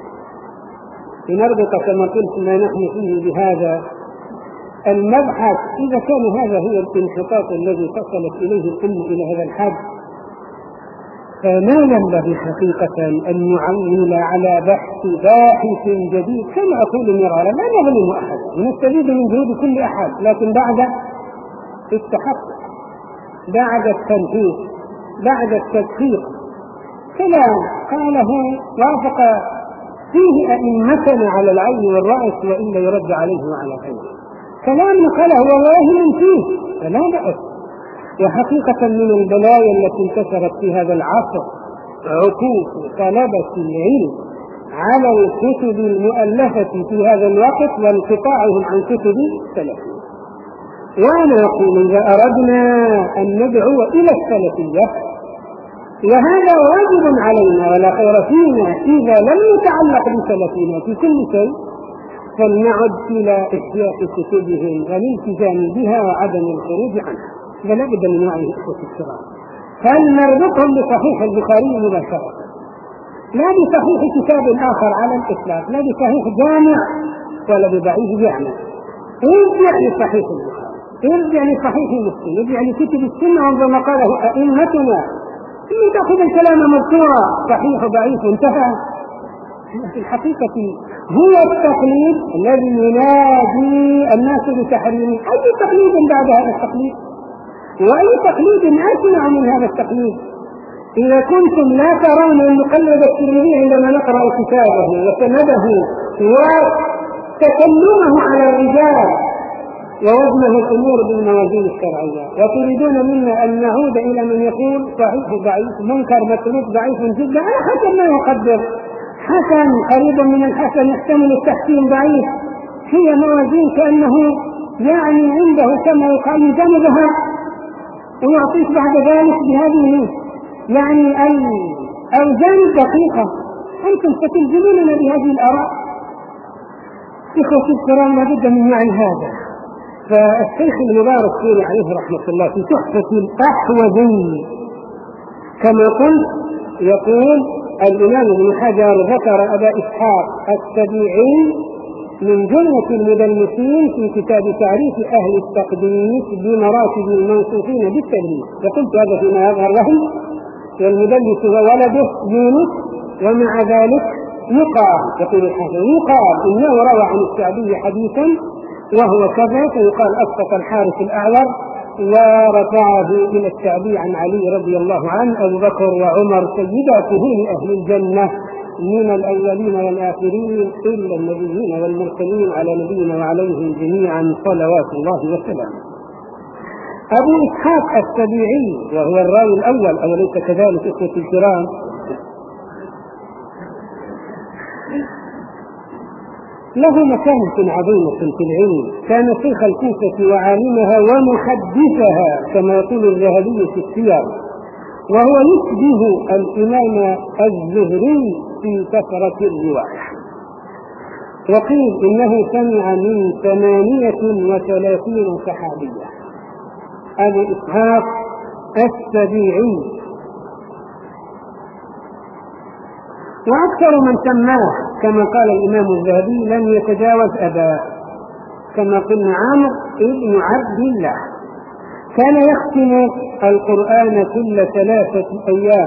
لنربط كما قلت ما نحن فيه بهذا المبحث. إذا كان هذا هو الانحطاط الذي وصلت إليه الأمة إلى هذا الحد، فما ينبغي حقيقة أن نعول على بحث باحث جديد. كما أقول مرارا لا نظلم أحد ونستفيد من جهود كل أحد، لكن بعد التحقق بعد التنفيذ بعد التدقيق. كلام قاله وافق فيه أئمتنا على العين والرأس وإلا يرد عليه وعلى غيره. كلام نقله والله فيه فلا بأس. وحقيقة من البلايا التي انتشرت في هذا العصر عكوف طلبة العلم على الكتب المؤلفة في هذا الوقت وانقطاعهم عن كتب السلفية. وأنا أقول إذا أردنا أن ندعو إلى السلفية وهذا واجب علينا ولا خير فينا إذا لم نتعلق بسلفنا في كل شيء، فلنعد إلى إحياء كتبهم والالتزام بها وعدم الخروج عنها. فلا بد من وعي إخوة الكرام. فلنربطهم بصحيح البخاري مباشرة، لا بصحيح كتاب آخر على الإطلاق، لا بصحيح جامع ولا بضعيف جامع. ارجع لصحيح البخاري، ارجع لصحيح مسلم، ارجع لكتب السنة وانظر ما قاله أئمتنا. إن تأخذ الكلام مذكورا صحيح ضعيف انتهى. في الحقيقة هو التقليد الذي ينادي الناس بتحريمه. أي تقليد بعد هذا التقليد؟ وأي تقليد أسمع من هذا التقليد؟ إذا كنتم لا ترون أن نقلد الترمذي عندما نقرأ كتابه وسنده وتكلمه على الرجال ووزنه الأمور بالموازين الشرعية، وتريدون منا أن نعود إلى من يقول صحيح ضعيف منكر متروك ضعيف جدا على حسب ما يقدر، حسن قريبا من الحسن يحتمل التحسين ضعيف، هي موازين كأنه يعني عنده كما يقال ميزان ذهب، ويعطيك بعد ذلك بهذه يعني الأوزان الدقيقة. أنتم ستلزموننا بهذه الآراء. إخوتي الكرام لابد من وعي هذا. فالشيخ المبارك فوري عليه رحمة الله في تحفة الأحوذي كما قلت يقول الإمام ابن حجر ذكر أبا إسحاق السبيعي من جملة المدلسين في كتاب تعريف أهل التقديس بمراتب الموصوفين بالتدليس، وقلت هذا فيما يظهر له، والمدلس هو ولده يونس، ومع ذلك يقال يقول الحافظ يقال إنه روى عن الشعبي حديثا وهو كذا، فيقال أسقط الحارث الأعور ورفعه إلى الشعبي عن علي رضي الله عنه أبو بكر وعمر سيدا كهول أهل الجنة من الأولين والآخرين إلا النبيين والمرسلين على نبينا وعليهم جميعا صلوات الله وسلامه. أبو إسحاق السبيعي وهو الراوي الأول أوليس كذلك إخوة الكرام؟ له مكانة عظيمة في العلم، كان شيخ الكوفة وعالمها ومحدثها كما يقول الذهبي في السير، وهو يشبه الإمام الزهري في كثرة الرواية، وقيل إنه سمع من ثمانية وثلاثين صحابية. أبو إسحاق السبيعي، وأكثر من سماه كما قال الإمام الذهبي لم يتجاوز أبا، كما قلنا عامر ابن عبد الله، كان يختم القرآن كل ثلاثة أيام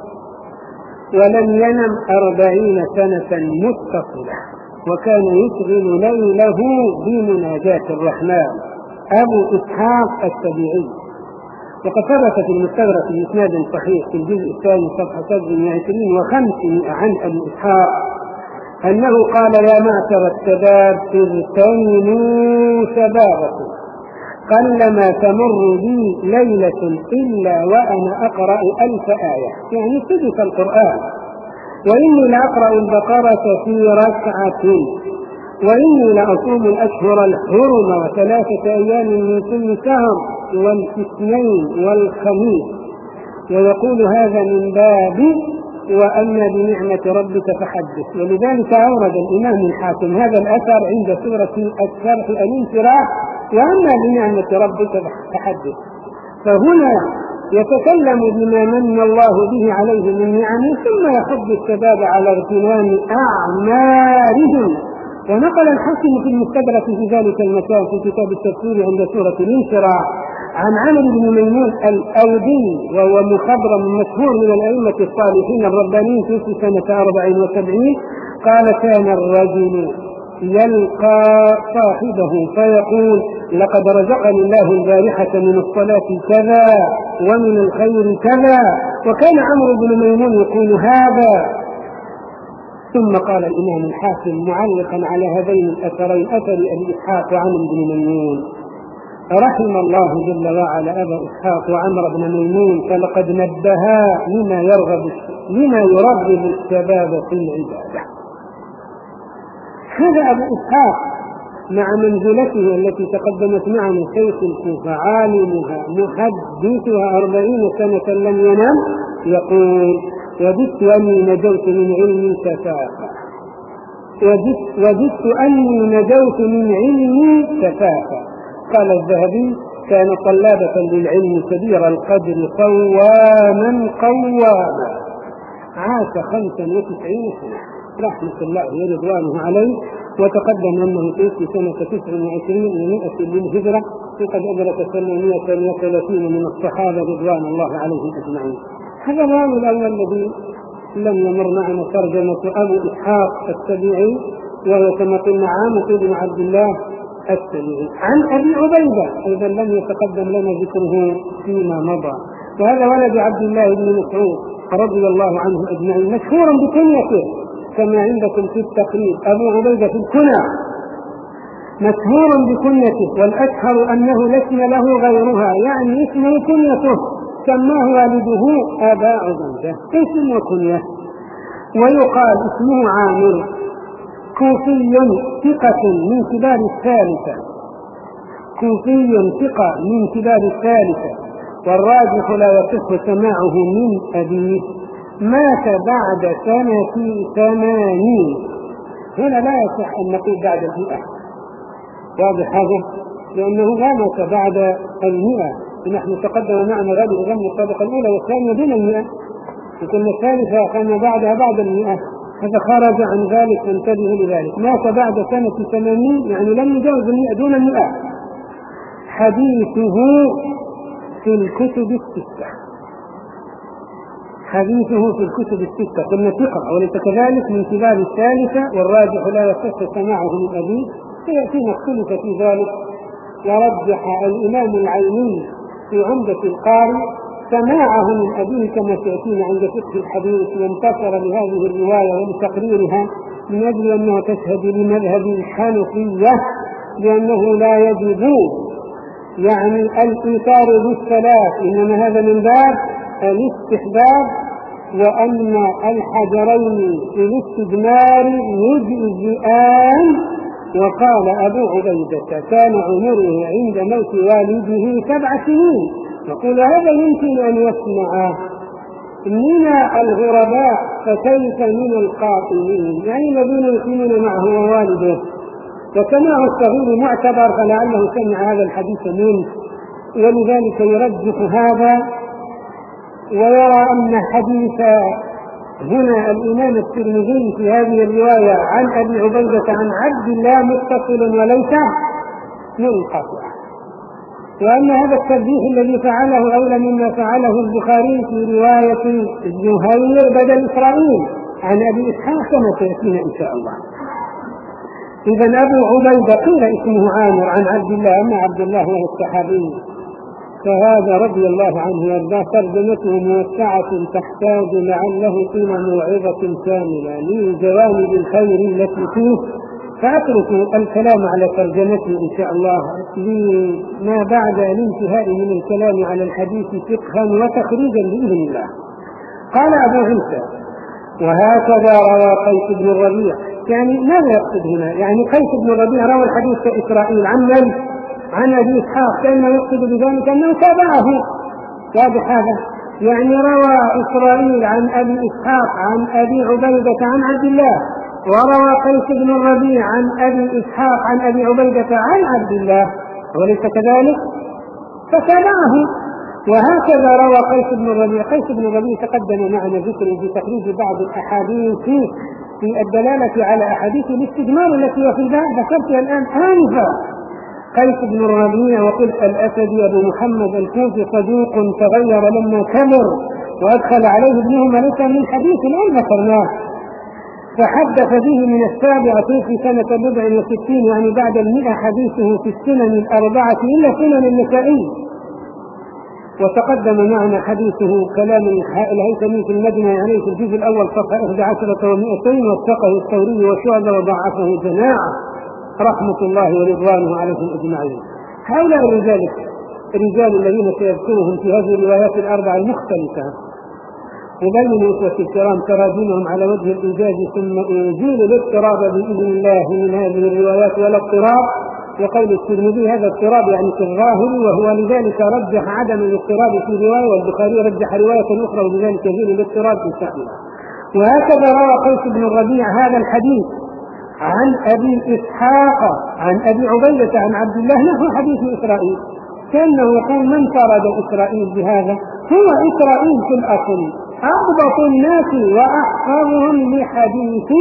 ولم ينم أربعين سنة متصلة، وكان يشغل ليله بمناجاة الرحمن. أبو إسحاق السبيعي، وقد ثبت في المستدرك بإسناد صحيح في الجزء الثاني صفحة سبع وعشرين وخمسمائة عن أبي إسحاق أنه قال: يا معشر الشباب اغتنموا شبابكم، قلما تمر بي ليلة إلا وأنا أقرأ ألف آية، يعني سدس القرآن، وإني لأقرأ البقرة في ركعة، وإني لأصوم الأشهر الحرم وثلاثة أيام من كل شهر والاثنين والخميس، ويقول هذا من باب وأما بنعمة ربك فحدث. ولذلك أورد الإمام الحاكم هذا الأثر عند سورة الشرح الانشراح: وأما بنعمة ربك فحدث. فهنا يتكلم بما من الله به عليه من نعمه، ثم يحض الشباب على اغتنام أعمارهم. ونقل الحاكم في المستدرك في ذلك المكان في كتاب التفسير عند سورة الانشراح عن عمرو بن ميمون الأودي، وهو مخضرم مشهور من الأئمة الصالحين الربانيين في سنة أربع وسبعين، قال: كان الرجل يلقى صاحبه فيقول: لقد رزقني الله البارحة من الصلاة كذا ومن الخير كذا، وكان عمرو بن ميمون يقول هذا. ثم قال الإمام الحاكم معلقا على هذين الأثرين، أثر أبي إسحاق وعمرو بن ميمون: رحم الله جل وعلا أبا إسحاق وعمرو بن ميمون، فلقد نبها لما يرغب لما يرغب الشباب في العبادة. هذا أبو إسحاق مع منزلته التي تقدمت معنا، شيخ الكوفة عالمها محدثها أربعين سنة لم ينم، يقول: وجدت أني نجوت من علمي كفافا، وجدت أني نجوت من علمي كفافا. قال الذهبي: كان طلابة للعلم كبير القدر قواما قواما، عاش خمسا وتسعين سنة رحمة الله ورضوانه عليه، وتقدم أنه في سنة تسع وعشرين ومائة للهجرة، وقد أدرك ثمانية وثلاثين من الصحابة رضوان الله عليهم أجمعين. هذا الراوي الأول الذي لم يمر معنا ترجمة أبو إسحاق السبيعي، وهو كما قلنا عامر بن عبد الله السبيعي. عن أبي عبيدة أيضا لم يتقدم لنا ذكره فيما مضى، وهذا ولد عبد الله بن مسعود رضي الله عنه أجمعين، مشهورا بكنيته كما عندكم في التقريب، أبو عبيدة في الكنى مشهورا بكنيته، والأشهر أنه لا اسم له غيرها، يعني اسمه كنيته، سماه والده أبا عبيدة اسم وكنية. ويقال اسمه عامر، كوفي ثقة من كبار الثالثة، كوفي ثقة من كبار الثالثة، والراجح لا يصح سماعه من أبيه، مات بعد سنة ثمانين. هنا لا يصح أن نقول بعد المئة، واضح هذا؟ لأنه لا مات بعد المئة، نحن تقدم معنا غالب ظن الطبقة الأولى والثانية دون المئة، وكنا الثالثة كان بعدها بعد المئة، هذا خرج عن ذلك، فانتبهوا لذلك. مات بعد سنة ثمانين، يعني لم يجاوز المئة، دون المئة. حديثه في الكتب الستة، حديثه في الكتب الستة قلنا ثقة وليس كذلك، من كبار الثالثة، والراجح لا يصح سماعه من أبيه، سيأتينا اختلف في ذلك. ورجح الإمام العيني في عمدة القاري سماعه من أبيه كما سيأتينا عند فقه الحديث، وانتصر لهذه الرواية ولتقريرها من أجل أنها تشهد لمذهب الحنفية بأنه لا يجب يعني الإيثار بالثلاث، إنما هذا من باب الاستحباب، وأن الحجرين في الاستجمار يجزئان. وقال أبو عبيدة كان عمره عند موت والده سبع سنين، يقول هذا يمكن أن يسمع منا الغرباء فكيف من القائمين، يعني الذين يقيمون معه ووالده، وسماع الصغير معتبر، فلعله سمع هذا الحديث منه، ولذلك يرجح هذا ويرى أن حديث هنا الإمام الترمذي في هذه الرواية عن أبي عبيدة عن عبد الله متصل وليس منقطع، وأن هذا الترجيح الذي فعله أولى مما فعله البخاري في رواية زهير بدل إسرائيل عن أبي إسحاق كما سيأتينا إن شاء الله. إذن أبو عبيدة قيل اسمه عامر عن عبد الله، أما عبد الله هو الصحابي، فهذا رضي الله عنه وارضاه ترجمته موسعة تحتاج لعله إلى موعظة كاملة لجوانب الخير التي فيه، فأترك الكلام على ترجمته إن شاء الله لما بعد الانتهاء من الكلام على الحديث فقها وتخريجا بإذن الله. قال أبو عيسى وهكذا روى قيس بن الربيع، يعني ماذا يقصد هنا؟ يعني قيس بن الربيع روى الحديث كإسرائيل عن من؟ عن أبي إسحاق، كأنه يقصد بذلك أنه تابعه، واضح هذا؟ يعني روى إسرائيل عن أبي إسحاق عن أبي عبيدة عن عبد الله، وروى قيس بن الربيع عن أبي إسحاق عن أبي عبيدة عن عبد الله، وليس كذلك؟ فتابعه. وهكذا روى قيس بن الربيع. قيس بن الربيع تقدم معنا ذكره في تخريج بعض الأحاديث في الدلالة على أحاديث الاستجمار التي وفي الباب ذكرتها الآن آنفا. قيس بن الربيع وقلت الأسدي أبو محمد الكوفي صدوق تغير لما كبر، وأدخل عليه ابنه ليس من حديث الآن ذكرناه، فحدث به من السابعة في سنة بضع وستين، يعني بعد المئة، حديثه في السنن الأربعة إلا سنن النسائي. وتقدم معنا حديثه كلام الهيثمي في المجمع عليه في الجزء الأول صفحة إحدى عشرة ومئتين، وثقه الثوري وشعبة وضعفه جماعة رحمة الله ورضوانه عليهم أجمعين. هؤلاء الرجال الرجال الذين سيذكرهم في هذه الروايات الأربعة المختلفة يبين إخوة الكرام تراجمهم على وجه الإيجاز، ثم يزيل الاضطراب بإذن الله من هذه الروايات ولا اضطراب. وقول الترمذي هذا اضطراب يعني في الظاهر، وهو لذلك رجح عدم الاضطراب في رواية، والبخاري رجح رواية أخرى، ولذلك يزيل الاضطراب إن شاء الله. وهكذا روى قيس بن الربيع هذا الحديث عن أبي إسحاق عن أبي عبيدة عن عبد الله نحو حديث إسرائيل، كأنه يقول من فرد إسرائيل بهذا؟ هو إسرائيل في الأصل أضبط الناس وأحفظهم لحديث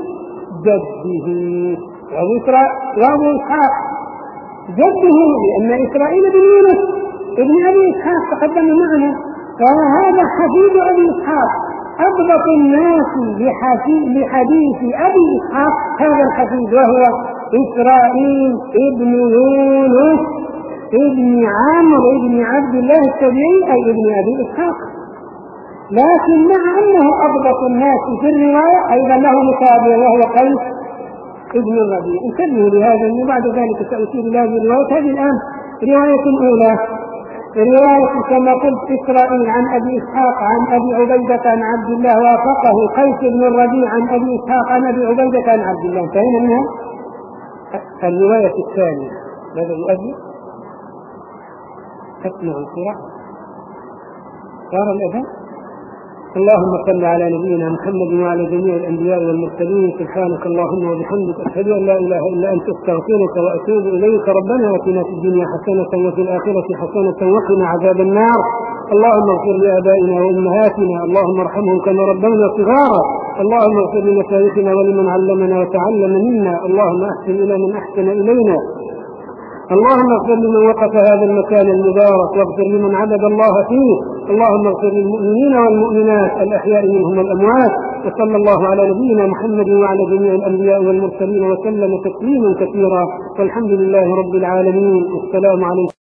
جده، وأبو إسحاق جده، لأن إسرائيل بن يونس ابن أبي إسحاق تقدم معنا، وهذا حفيد أبي إسحاق أضبط الناس بحديث أبي إسحاق هذا الحفيد، وهو إسرائيل ابن يونس ابن عمرو ابن عبد الله التبعي أي ابن أبي إسحاق، لكن مع أنه أضبط الناس في الرواية أيضا له متابع وهو قيس ابن الربيع. انتبهوا لهذا، وبعد ذلك سأشير إلى هذه الرواية. هذه الآن رواية أولى، رواية كما قلت إسرائيل عن أبي إسحاق عن أبي عبيدة عن عبد الله، وافقه قيس بن الربيع عن أبي إسحاق عن أبي عبيدة عن عبد الله. انتهينا منها. الرواية الثانية ماذا يؤذي؟ تسمع القراءة؟ صار الأذان؟ اللهم صل على نبينا محمد وعلى جميع الأنبياء والمرسلين. سبحانك اللهم وبحمدك، أشهد أن لا إله إلا أنت، أستغفرك وأتوب إليك. ربنا آتنا في الدنيا حسنة وفي الآخرة حسنة وقنا عذاب النار. اللهم اغفر لآبائنا وأمهاتنا، اللهم ارحمهم كما ربونا صغارا. اللهم اغفر لمشايخنا ولمن علمنا وتعلم منا. اللهم أحسن إلى من أحسن إلينا. اللهم اغفر لمن وقف هذا المكان المبارك، واغفر لمن عبد الله فيه. اللهم اغفر للمؤمنين والمؤمنات الأحياء منهم والأموات. وصلى الله على نبينا محمد وعلى جميع الأنبياء والمرسلين وسلم تسليما كثيرا، والحمد لله رب العالمين. والسلام عليكم.